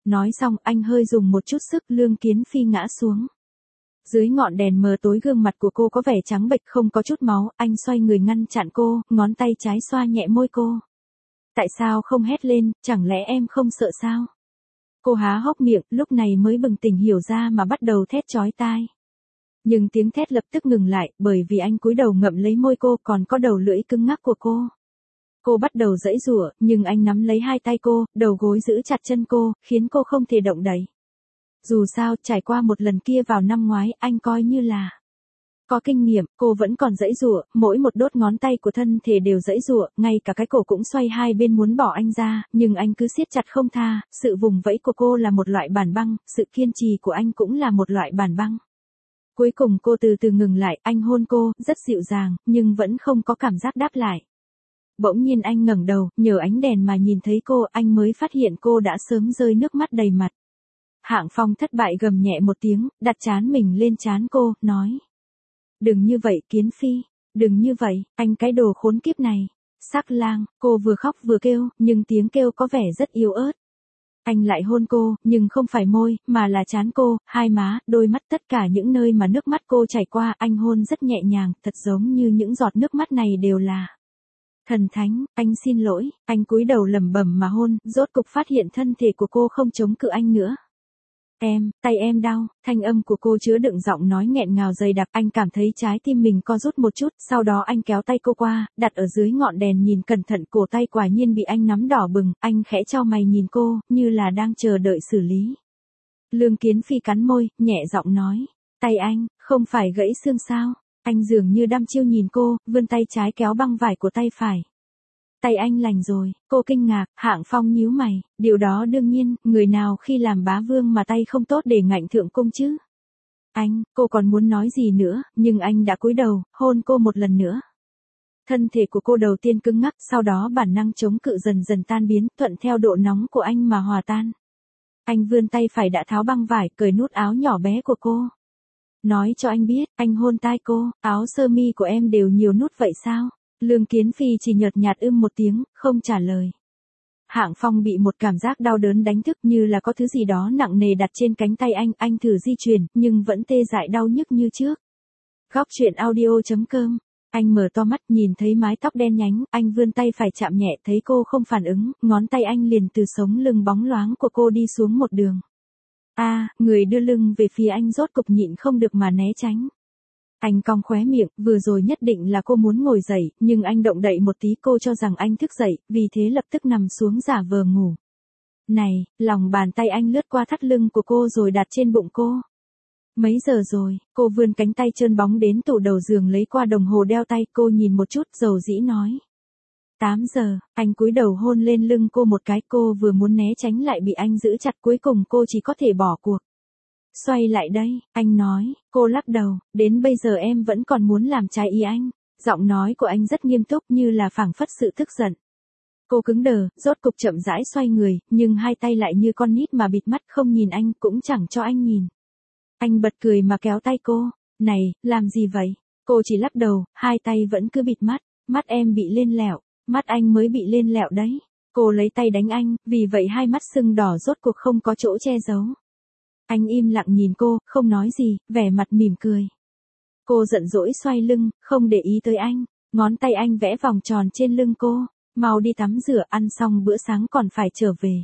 Nói xong anh hơi dùng một chút sức, Lương Kiến Phi ngã xuống. Dưới ngọn đèn mờ tối gương mặt của cô có vẻ trắng bệch không có chút máu, anh xoay người ngăn chặn cô, ngón tay trái xoa nhẹ môi cô. Tại sao không hét lên, chẳng lẽ em không sợ sao? Cô há hốc miệng, lúc này mới bừng tỉnh hiểu ra mà bắt đầu thét chói tai. Nhưng tiếng thét lập tức ngừng lại, bởi vì anh cúi đầu ngậm lấy môi cô, còn có đầu lưỡi cứng ngắc của cô. Cô bắt đầu giãy giụa, nhưng anh nắm lấy hai tay cô, đầu gối giữ chặt chân cô, khiến cô không thể động đậy. Dù sao, trải qua một lần kia vào năm ngoái, anh coi như là có kinh nghiệm, cô vẫn còn giãy giụa, mỗi một đốt ngón tay của thân thể đều giãy giụa, ngay cả cái cổ cũng xoay hai bên muốn bỏ anh ra, nhưng anh cứ siết chặt không tha, sự vùng vẫy của cô là một loại bản băng, sự kiên trì của anh cũng là một loại bản băng. Cuối cùng cô từ từ ngừng lại, anh hôn cô, rất dịu dàng, nhưng vẫn không có cảm giác đáp lại. Bỗng nhiên anh ngẩng đầu, nhờ ánh đèn mà nhìn thấy cô, anh mới phát hiện cô đã sớm rơi nước mắt đầy mặt. Hạng Phong thất bại gầm nhẹ một tiếng, đặt trán mình lên trán cô, nói. Đừng như vậy Kiến Phi, đừng như vậy, anh cái đồ khốn kiếp này. Sắc lang, cô vừa khóc vừa kêu, nhưng tiếng kêu có vẻ rất yếu ớt. Anh lại hôn cô, nhưng không phải môi, mà là trán cô, hai má, đôi mắt, tất cả những nơi mà nước mắt cô chảy qua, anh hôn rất nhẹ nhàng, thật giống như những giọt nước mắt này đều là thần thánh. Anh xin lỗi, anh cúi đầu lẩm bẩm mà hôn, rốt cục phát hiện thân thể của cô không chống cự anh nữa. Tay em đau, thanh âm của cô chứa đựng giọng nói nghẹn ngào dày đặc, anh cảm thấy trái tim mình co rút một chút, sau đó anh kéo tay cô qua, đặt ở dưới ngọn đèn nhìn cẩn thận, cổ tay quả nhiên bị anh nắm đỏ bừng, anh khẽ chau mày nhìn cô, như là đang chờ đợi xử lý. Lương Kiến Phi cắn môi, nhẹ giọng nói, tay anh, không phải gãy xương sao? Anh dường như đăm chiêu nhìn cô, vươn tay trái kéo băng vải của tay phải. Tay anh lành rồi, cô kinh ngạc, Hạng Phong nhíu mày, điều đó đương nhiên, người nào khi làm bá vương mà tay không tốt để ngạnh thượng cung chứ. Cô còn muốn nói gì nữa, nhưng anh đã cúi đầu, hôn cô một lần nữa. Thân thể của cô đầu tiên cứng ngắc, sau đó bản năng chống cự dần dần tan biến, thuận theo độ nóng của anh mà hòa tan. Anh vươn tay phải đã tháo băng vải, cởi nút áo nhỏ bé của cô. Nói cho anh biết, anh hôn tai cô, áo sơ mi của em đều nhiều nút vậy sao? Lương Kiến Phi chỉ nhợt nhạt một tiếng, không trả lời. Hạng Phong bị một cảm giác đau đớn đánh thức, như là có thứ gì đó nặng nề đặt trên cánh tay anh thử di chuyển, nhưng vẫn tê dại đau nhức như trước. Góc truyện audio.com. Anh mở to mắt nhìn thấy mái tóc đen nhánh, anh vươn tay phải chạm nhẹ, thấy cô không phản ứng, ngón tay anh liền từ sống lưng bóng loáng của cô đi xuống một đường. Người đưa lưng về phía anh rốt cục nhịn không được mà né tránh. Anh cong khóe miệng, vừa rồi nhất định là cô muốn ngồi dậy, nhưng anh động đậy một tí cô cho rằng anh thức dậy, vì thế lập tức nằm xuống giả vờ ngủ. Này, lòng bàn tay anh lướt qua thắt lưng của cô rồi đặt trên bụng cô. Mấy giờ rồi, cô vươn cánh tay trơn bóng đến tủ đầu giường lấy qua đồng hồ đeo tay, cô nhìn một chút dầu dĩ nói. 8 giờ, anh cúi đầu hôn lên lưng cô một cái, cô vừa muốn né tránh lại bị anh giữ chặt, cuối cùng cô chỉ có thể bỏ cuộc. Xoay lại đây, anh nói, cô lắc đầu, đến bây giờ em vẫn còn muốn làm trái ý anh. Giọng nói của anh rất nghiêm túc như là phảng phất sự tức giận. Cô cứng đờ, rốt cục chậm rãi xoay người, nhưng hai tay lại như con nít mà bịt mắt không nhìn anh, cũng chẳng cho anh nhìn. Anh bật cười mà kéo tay cô, này, làm gì vậy? Cô chỉ lắc đầu, hai tay vẫn cứ bịt mắt, mắt em bị lên lẹo, mắt anh mới bị lên lẹo đấy. Cô lấy tay đánh anh, vì vậy hai mắt sưng đỏ rốt cuộc không có chỗ che giấu. Anh im lặng nhìn cô, không nói gì, vẻ mặt mỉm cười. Cô giận dỗi xoay lưng, không để ý tới anh, ngón tay anh vẽ vòng tròn trên lưng cô, mau đi tắm rửa, ăn xong bữa sáng còn phải trở về.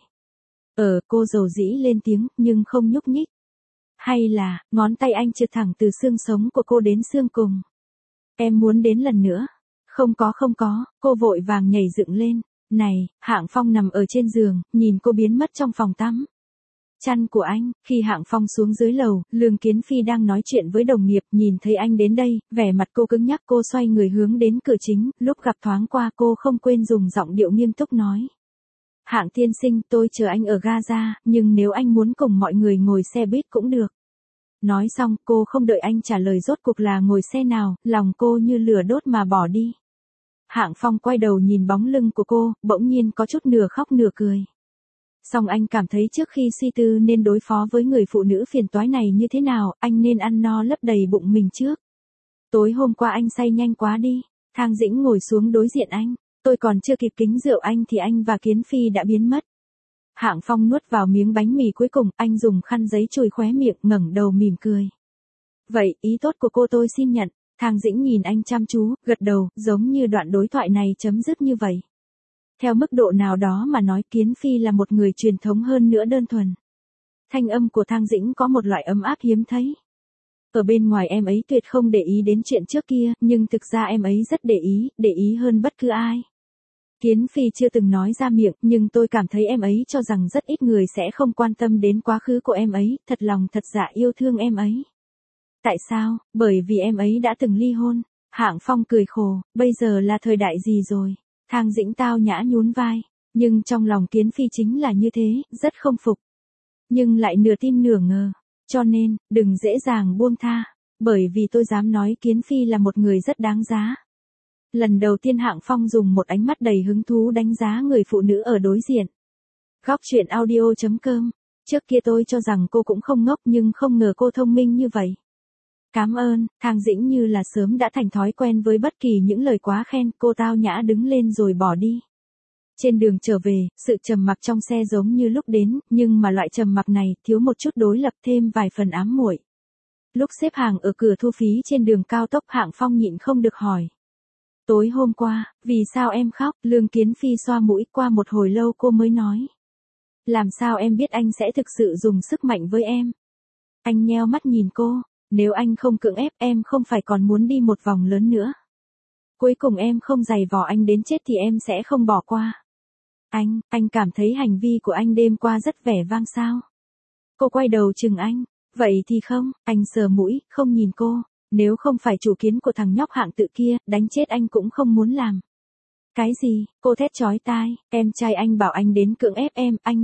Cô dầu dĩ lên tiếng, nhưng không nhúc nhích. Hay là, ngón tay anh trượt thẳng từ xương sống của cô đến xương cùng. Em muốn đến lần nữa. Không có, cô vội vàng nhảy dựng lên. Này, Hạng Phong nằm ở trên giường, nhìn cô biến mất trong phòng tắm. Chăn của anh, khi Hạng Phong xuống dưới lầu, Lương Kiến Phi đang nói chuyện với đồng nghiệp, nhìn thấy anh đến đây, vẻ mặt cô cứng nhắc, cô xoay người hướng đến cửa chính, lúc gặp thoáng qua cô không quên dùng giọng điệu nghiêm túc nói. Hạng tiên sinh, tôi chờ anh ở Gaza, nhưng nếu anh muốn cùng mọi người ngồi xe buýt cũng được. Nói xong, cô không đợi anh trả lời rốt cuộc là ngồi xe nào, lòng cô như lửa đốt mà bỏ đi. Hạng Phong quay đầu nhìn bóng lưng của cô, bỗng nhiên có chút nửa khóc nửa cười. Song anh cảm thấy trước khi suy tư nên đối phó với người phụ nữ phiền toái này như thế nào, anh nên ăn no lấp đầy bụng mình trước. Tối hôm qua anh say nhanh quá đi. Thang Dĩnh ngồi xuống đối diện anh. Tôi còn chưa kịp kính rượu anh thì anh và Kiến Phi đã biến mất. Hạng Phong nuốt vào miếng bánh mì cuối cùng, anh dùng khăn giấy chùi khóe miệng, ngẩng đầu mỉm cười. Vậy, ý tốt của cô tôi xin nhận. Thang Dĩnh nhìn anh chăm chú, gật đầu, giống như đoạn đối thoại này chấm dứt như vậy. Theo mức độ nào đó mà nói, Kiến Phi là một người truyền thống hơn nữa đơn thuần. Thanh âm của Thang Dĩnh có một loại ấm áp hiếm thấy. Ở bên ngoài em ấy tuyệt không để ý đến chuyện trước kia, nhưng thực ra em ấy rất để ý hơn bất cứ ai. Kiến Phi chưa từng nói ra miệng, nhưng tôi cảm thấy em ấy cho rằng rất ít người sẽ không quan tâm đến quá khứ của em ấy, thật lòng thật dạ yêu thương em ấy. Tại sao? Bởi vì em ấy đã từng ly hôn. Hạng Phong cười khổ, bây giờ là thời đại gì rồi? Thang Dĩnh tao nhã nhún vai, nhưng trong lòng Kiến Phi chính là như thế, rất không phục. Nhưng lại nửa tin nửa ngờ, cho nên, đừng dễ dàng buông tha, bởi vì tôi dám nói Kiến Phi là một người rất đáng giá. Lần đầu tiên Hạng Phong dùng một ánh mắt đầy hứng thú đánh giá người phụ nữ ở đối diện. Góc truyện audio.com. Trước kia tôi cho rằng cô cũng không ngốc nhưng không ngờ cô thông minh như vậy. Cảm ơn. Thang Dĩnh như là sớm đã thành thói quen với bất kỳ những lời quá khen, cô tao nhã đứng lên rồi bỏ đi. Trên đường trở về, sự trầm mặc trong xe giống như lúc đến, nhưng mà loại trầm mặc này thiếu một chút đối lập, thêm vài phần ám muội. Lúc xếp hàng ở cửa thu phí trên đường cao tốc, Hạng Phong nhịn không được hỏi. Tối hôm qua, vì sao em khóc? Lương Kiến Phi xoa mũi, qua một hồi lâu cô mới nói. Làm sao em biết anh sẽ thực sự dùng sức mạnh với em? Anh nheo mắt nhìn cô, nếu anh không cưỡng ép em không phải còn muốn đi một vòng lớn nữa. Cuối cùng em không giày vò anh đến chết thì em sẽ không bỏ qua. Anh cảm thấy hành vi của anh đêm qua rất vẻ vang sao? Cô quay đầu chừng anh, vậy thì không, anh sờ mũi, không nhìn cô. Nếu không phải chủ kiến của thằng nhóc Hạng Tự kia, đánh chết anh cũng không muốn làm. Cái gì? Cô thét chói tai, em trai anh bảo anh đến cưỡng ép em, anh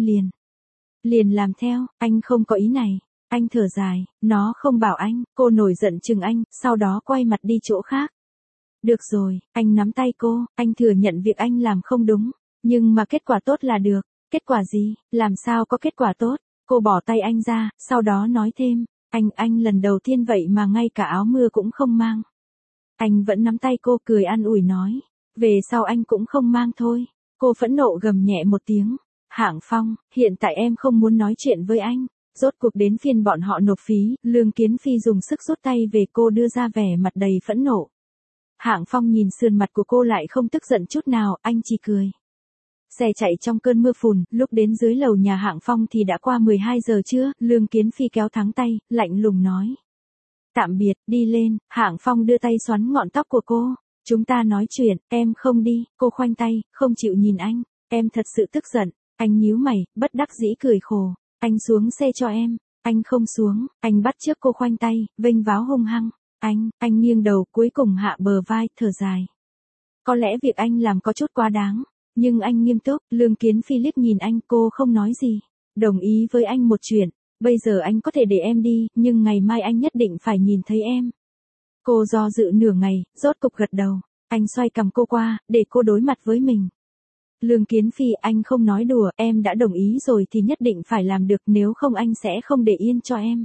liền làm theo, anh không có ý này. Anh thở dài, nó không bảo anh, cô nổi giận chừng anh, sau đó quay mặt đi chỗ khác. Được rồi, anh nắm tay cô, anh thừa nhận việc anh làm không đúng, nhưng mà kết quả tốt là được. Kết quả gì? Làm sao có kết quả tốt? Cô bỏ tay anh ra, sau đó nói thêm, anh lần đầu tiên vậy mà ngay cả áo mưa cũng không mang. Anh vẫn nắm tay cô, cười an ủi nói, về sau anh cũng không mang thôi. Cô phẫn nộ gầm nhẹ một tiếng, Hạng Phong, hiện tại em không muốn nói chuyện với anh. Rốt cuộc đến phiên bọn họ nộp phí, Lương Kiến Phi dùng sức rút tay về, cô đưa ra vẻ mặt đầy phẫn nộ. Hạng Phong nhìn sườn mặt của cô lại không tức giận chút nào, anh chỉ cười. Xe chạy trong cơn mưa phùn, lúc đến dưới lầu nhà Hạng Phong thì đã qua 12 giờ trưa, Lương Kiến Phi kéo thắng tay, lạnh lùng nói. Tạm biệt, đi lên. Hạng Phong đưa tay xoắn ngọn tóc của cô. Chúng ta nói chuyện, em không đi. Cô khoanh tay, không chịu nhìn anh. Em thật sự tức giận. Anh nhíu mày, bất đắc dĩ cười khổ. Anh xuống xe cho em. Anh không xuống, anh bắt chước cô khoanh tay, vênh váo hung hăng. Anh nghiêng đầu, cuối cùng hạ bờ vai, thở dài. Có lẽ việc anh làm có chút quá đáng. Nhưng anh nghiêm túc. Lương Kiến Phi liếc nhìn anh, cô không nói gì. Đồng ý với anh một chuyện. Bây giờ anh có thể để em đi, nhưng ngày mai anh nhất định phải nhìn thấy em. Cô do dự nửa ngày, rốt cục gật đầu. Anh xoay cằm cô qua, để cô đối mặt với mình. Lương Kiến Phi, anh không nói đùa, em đã đồng ý rồi thì nhất định phải làm được, nếu không anh sẽ không để yên cho em.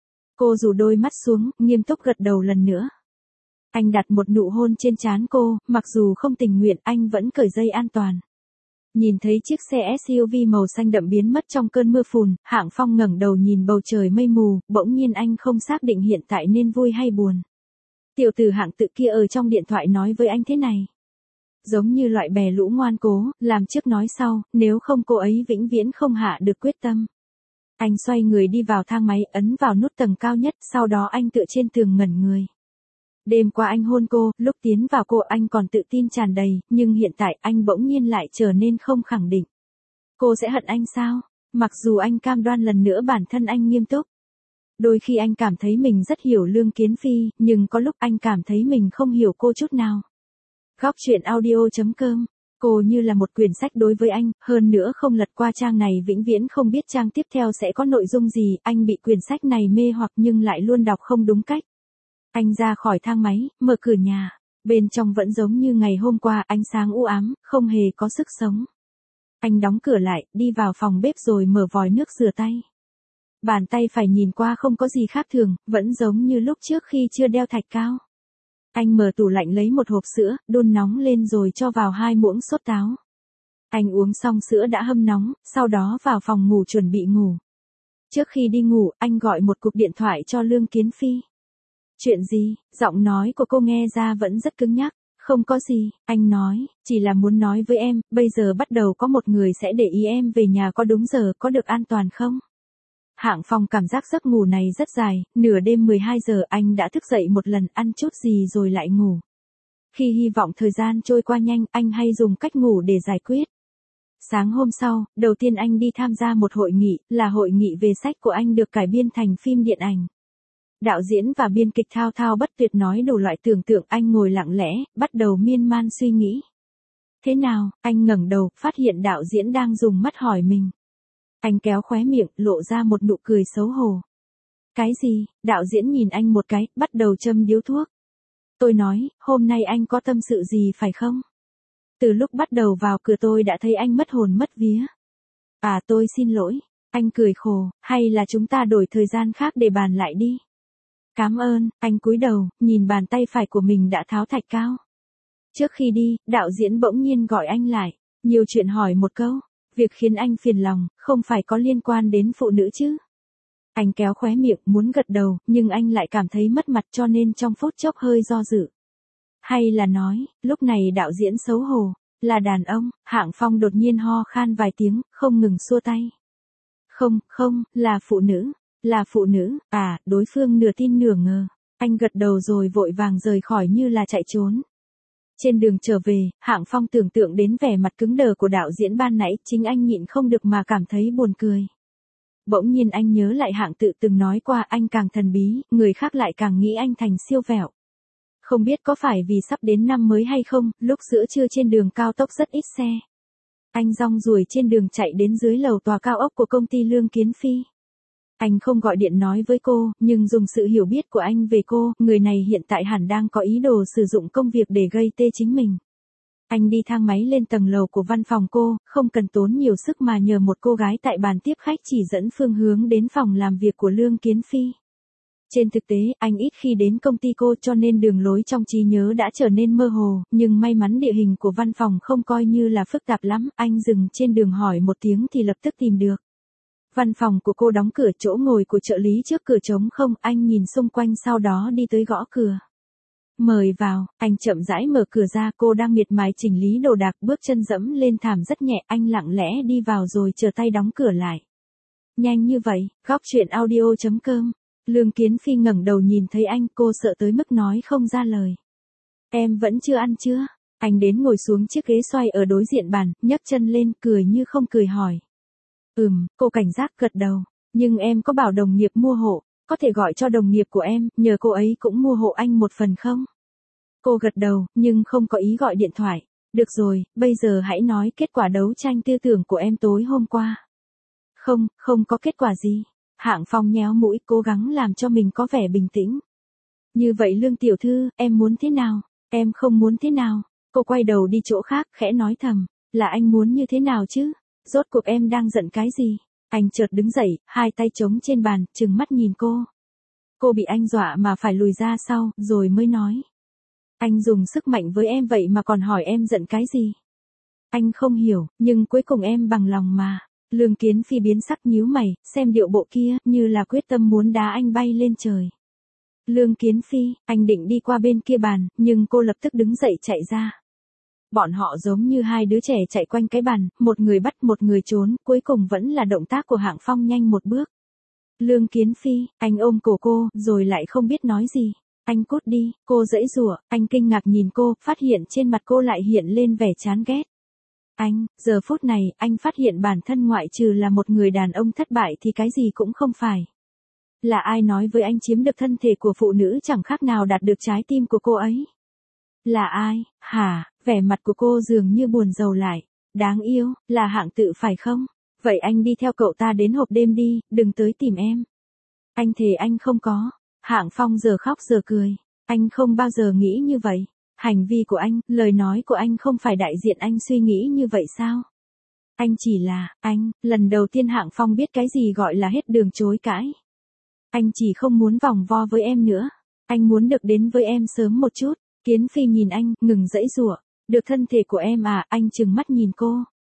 Cô rủ đôi mắt xuống, nghiêm túc gật đầu lần nữa. Anh đặt một nụ hôn trên trán cô, mặc dù không tình nguyện, anh vẫn cởi dây an toàn. Nhìn thấy chiếc xe SUV màu xanh đậm biến mất trong cơn mưa phùn, Hạng Phong ngẩng đầu nhìn bầu trời mây mù, bỗng nhiên anh không xác định hiện tại nên vui hay buồn. Tiểu tử Hạng Tự kia ở trong điện thoại nói với anh thế này. Giống như loại bè lũ ngoan cố, làm trước nói sau, nếu không cô ấy vĩnh viễn không hạ được quyết tâm. Anh xoay người đi vào thang máy, ấn vào nút tầng cao nhất, sau đó anh tựa trên tường ngẩn người. Đêm qua anh hôn cô, lúc tiến vào cô anh còn tự tin tràn đầy, nhưng hiện tại anh bỗng nhiên lại trở nên không khẳng định. Cô sẽ hận anh sao? Mặc dù anh cam đoan lần nữa bản thân anh nghiêm túc. Đôi khi anh cảm thấy mình rất hiểu Lương Kiến Phi, nhưng có lúc anh cảm thấy mình không hiểu cô chút nào. Góc truyện audio.com. Cô như là một quyển sách đối với anh, hơn nữa không lật qua trang này vĩnh viễn không biết trang tiếp theo sẽ có nội dung gì, anh bị quyển sách này mê hoặc nhưng lại luôn đọc không đúng cách. Anh ra khỏi thang máy, mở cửa nhà, bên trong vẫn giống như ngày hôm qua, ánh sáng u ám, không hề có sức sống. Anh đóng cửa lại, đi vào phòng bếp rồi mở vòi nước rửa tay. Bàn tay phải nhìn qua không có gì khác thường, vẫn giống như lúc trước khi chưa đeo thạch cao. Anh mở tủ lạnh lấy một hộp sữa, đun nóng lên rồi cho vào 2 muỗng sốt táo. Anh uống xong sữa đã hâm nóng, sau đó vào phòng ngủ chuẩn bị ngủ. Trước khi đi ngủ, anh gọi một cuộc điện thoại cho Lương Kiến Phi. Chuyện gì? Giọng nói của cô nghe ra vẫn rất cứng nhắc. Không có gì, anh nói, chỉ là muốn nói với em, bây giờ bắt đầu có một người sẽ để ý em về nhà có đúng giờ, có được an toàn không? Hạng Phong cảm giác giấc ngủ này rất dài, nửa đêm 12 giờ anh đã thức dậy một lần, ăn chút gì rồi lại ngủ. Khi hy vọng thời gian trôi qua nhanh, anh hay dùng cách ngủ để giải quyết. Sáng hôm sau, đầu tiên anh đi tham gia một hội nghị, là hội nghị về sách của anh được cải biên thành phim điện ảnh. Đạo diễn và biên kịch thao thao bất tuyệt nói đủ loại tưởng tượng, anh ngồi lặng lẽ, bắt đầu miên man suy nghĩ. Thế nào? Anh ngẩng đầu, phát hiện đạo diễn đang dùng mắt hỏi mình. Anh kéo khóe miệng, lộ ra một nụ cười xấu hổ. Cái gì? Đạo diễn nhìn anh một cái, bắt đầu châm điếu thuốc. Tôi nói, hôm nay anh có tâm sự gì phải không? Từ lúc bắt đầu vào cửa tôi đã thấy anh mất hồn mất vía. À, tôi xin lỗi. Anh cười khổ, hay là chúng ta đổi thời gian khác để bàn lại đi. Cảm ơn. Anh cúi đầu, nhìn bàn tay phải của mình đã tháo thạch cao. Trước khi đi, đạo diễn bỗng nhiên gọi anh lại. Nhiều chuyện hỏi một câu. Việc khiến anh phiền lòng, không phải có liên quan đến phụ nữ chứ? Anh kéo khóe miệng, muốn gật đầu, nhưng anh lại cảm thấy mất mặt cho nên trong phút chốc hơi do dự. Hay là nói, lúc này đạo diễn xấu hổ, là đàn ông. Hạng Phong đột nhiên ho khan vài tiếng, không ngừng xua tay. Không, là phụ nữ. Là phụ nữ. À, đối phương nửa tin nửa ngờ. Anh gật đầu rồi vội vàng rời khỏi như là chạy trốn. Trên đường trở về, Hạng Phong tưởng tượng đến vẻ mặt cứng đờ của đạo diễn ban nãy, chính anh nhịn không được mà cảm thấy buồn cười. Bỗng nhiên anh nhớ lại Hạng Tự từng nói qua, anh càng thần bí, người khác lại càng nghĩ anh thành siêu vẹo. Không biết có phải vì sắp đến năm mới hay không, lúc giữa trưa trên đường cao tốc rất ít xe. Anh rong ruổi trên đường chạy đến dưới lầu tòa cao ốc của công ty Lương Kiến Phi. Anh không gọi điện nói với cô, nhưng dùng sự hiểu biết của anh về cô, người này hiện tại hẳn đang có ý đồ sử dụng công việc để gây tê chính mình. Anh đi thang máy lên tầng lầu của văn phòng cô, không cần tốn nhiều sức mà nhờ một cô gái tại bàn tiếp khách chỉ dẫn phương hướng đến phòng làm việc của Lương Kiến Phi. Trên thực tế, anh ít khi đến công ty cô cho nên đường lối trong trí nhớ đã trở nên mơ hồ, nhưng may mắn địa hình của văn phòng không coi như là phức tạp lắm, anh dừng trên đường hỏi một tiếng thì lập tức tìm được. Văn phòng của cô đóng cửa, chỗ ngồi của trợ lý trước cửa trống không, anh nhìn xung quanh sau đó đi tới gõ cửa. Mời vào. Anh chậm rãi mở cửa ra, cô đang miệt mài chỉnh lý đồ đạc, bước chân dẫm lên thảm rất nhẹ, anh lặng lẽ đi vào rồi chờ tay đóng cửa lại. Nhanh như vậy? Góc chuyện audio.com. Lương Kiến Phi ngẩng đầu nhìn thấy anh, cô sợ tới mức nói không ra lời. Em vẫn chưa ăn chưa? Anh đến ngồi xuống chiếc ghế xoay ở đối diện bàn, nhấc chân lên, cười như không cười hỏi. Cô cảnh giác gật đầu. Nhưng em có bảo đồng nghiệp mua hộ, có thể gọi cho đồng nghiệp của em, nhờ cô ấy cũng mua hộ anh một phần không? Cô gật đầu, nhưng không có ý gọi điện thoại. Được rồi, bây giờ hãy nói kết quả đấu tranh tư tưởng của em tối hôm qua. Không có kết quả gì. Hạng Phong nhéo mũi, cố gắng làm cho mình có vẻ bình tĩnh. Như vậy Lương tiểu thư, em muốn thế nào? Em không muốn thế nào? Cô quay đầu đi chỗ khác, khẽ nói thầm. Là anh muốn như thế nào chứ? Rốt cuộc em đang giận cái gì? Anh chợt đứng dậy, hai tay chống trên bàn, trừng mắt nhìn cô. Cô bị anh dọa mà phải lùi ra sau, rồi mới nói. Anh dùng sức mạnh với em vậy mà còn hỏi em giận cái gì? Anh không hiểu, nhưng cuối cùng em bằng lòng mà. Lương Kiến Phi biến sắc nhíu mày, xem điệu bộ kia, như là quyết tâm muốn đá anh bay lên trời. Lương Kiến Phi, anh định đi qua bên kia bàn, nhưng cô lập tức đứng dậy chạy ra. Bọn họ giống như hai đứa trẻ chạy quanh cái bàn, một người bắt một người trốn, cuối cùng vẫn là động tác của Hạng Phong nhanh một bước. Lương Kiến Phi, anh ôm cổ cô, rồi lại không biết nói gì. Anh cút đi, cô giãy giụa, anh kinh ngạc nhìn cô, phát hiện trên mặt cô lại hiện lên vẻ chán ghét. Giờ phút này, anh phát hiện bản thân ngoại trừ là một người đàn ông thất bại thì cái gì cũng không phải. Là ai nói với anh chiếm được thân thể của phụ nữ chẳng khác nào đạt được trái tim của cô ấy? Là ai? Hả? Vẻ mặt của cô dường như buồn rầu lại. Đáng yêu, là Hạng Tự phải không? Vậy anh đi theo cậu ta đến hộp đêm đi, đừng tới tìm em. Anh thề anh không có. Hạng Phong giờ khóc giờ cười. Anh không bao giờ nghĩ như vậy. Hành vi của anh, lời nói của anh không phải đại diện anh suy nghĩ như vậy sao? Anh chỉ là, lần đầu tiên Hạng Phong biết cái gì gọi là hết đường chối cãi. Anh chỉ không muốn vòng vo với em nữa. Anh muốn được đến với em sớm một chút. Kiến Phi nhìn anh, ngừng giãy giụa. Được thân thể của em à? Anh trừng mắt nhìn cô.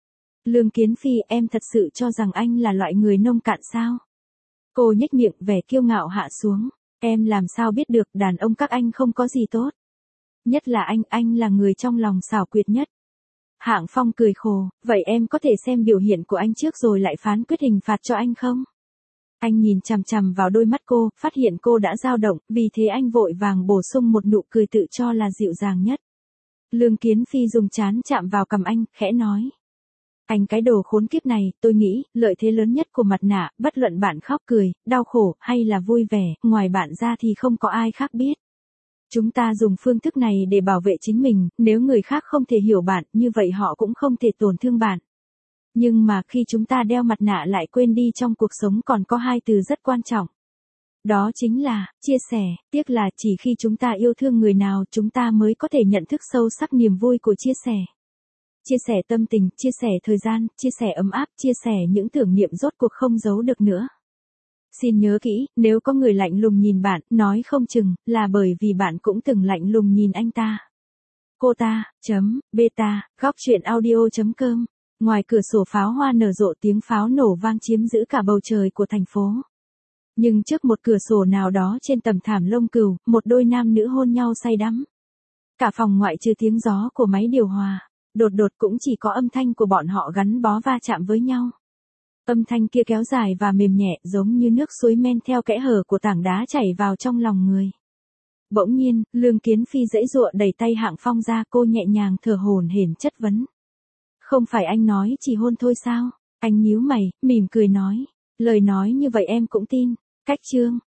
Lương Kiến Phi, em thật sự cho rằng anh là loại người nông cạn sao? Cô nhếch miệng, vẻ kiêu ngạo hạ xuống. Em làm sao biết được, đàn ông các anh không có gì tốt. Nhất là anh là người trong lòng xảo quyệt nhất. Hạng Phong cười khổ, vậy em có thể xem biểu hiện của anh trước rồi lại phán quyết hình phạt cho anh không? Anh nhìn chằm chằm vào đôi mắt cô, phát hiện cô đã dao động, vì thế anh vội vàng bổ sung một nụ cười tự cho là dịu dàng nhất. Lương Kiến Phi dùng trán chạm vào cằm anh, khẽ nói. Anh cái đồ khốn kiếp này, tôi nghĩ, lợi thế lớn nhất của mặt nạ, bất luận bạn khóc cười, đau khổ, hay là vui vẻ, ngoài bạn ra thì không có ai khác biết. Chúng ta dùng phương thức này để bảo vệ chính mình, nếu người khác không thể hiểu bạn, như vậy họ cũng không thể tổn thương bạn. Nhưng mà khi chúng ta đeo mặt nạ lại quên đi trong cuộc sống còn có hai từ rất quan trọng. Đó chính là, chia sẻ, tiếc là chỉ khi chúng ta yêu thương người nào chúng ta mới có thể nhận thức sâu sắc niềm vui của chia sẻ. Chia sẻ tâm tình, chia sẻ thời gian, chia sẻ ấm áp, chia sẻ những tưởng niệm rốt cuộc không giấu được nữa. Xin nhớ kỹ, nếu có người lạnh lùng nhìn bạn, nói không chừng, là bởi vì bạn cũng từng lạnh lùng nhìn anh ta. Cô ta, beta, góc truyện audio.com. Ngoài cửa sổ pháo hoa nở rộ, tiếng pháo nổ vang chiếm giữ cả bầu trời của thành phố. Nhưng trước một cửa sổ nào đó trên tầm thảm lông cừu, một đôi nam nữ hôn nhau say đắm. Cả phòng ngoại trừ tiếng gió của máy điều hòa, đột cũng chỉ có âm thanh của bọn họ gắn bó va chạm với nhau. Âm thanh kia kéo dài và mềm nhẹ giống như nước suối men theo kẽ hở của tảng đá chảy vào trong lòng người. Bỗng nhiên, Lương Kiến Phi giãy giụa đẩy tay Hạng Phong ra, cô nhẹ nhàng thở hổn hển chất vấn. Không phải anh nói chỉ hôn thôi sao? Anh nhíu mày, mỉm cười nói. Lời nói như vậy em cũng tin. Cách chương.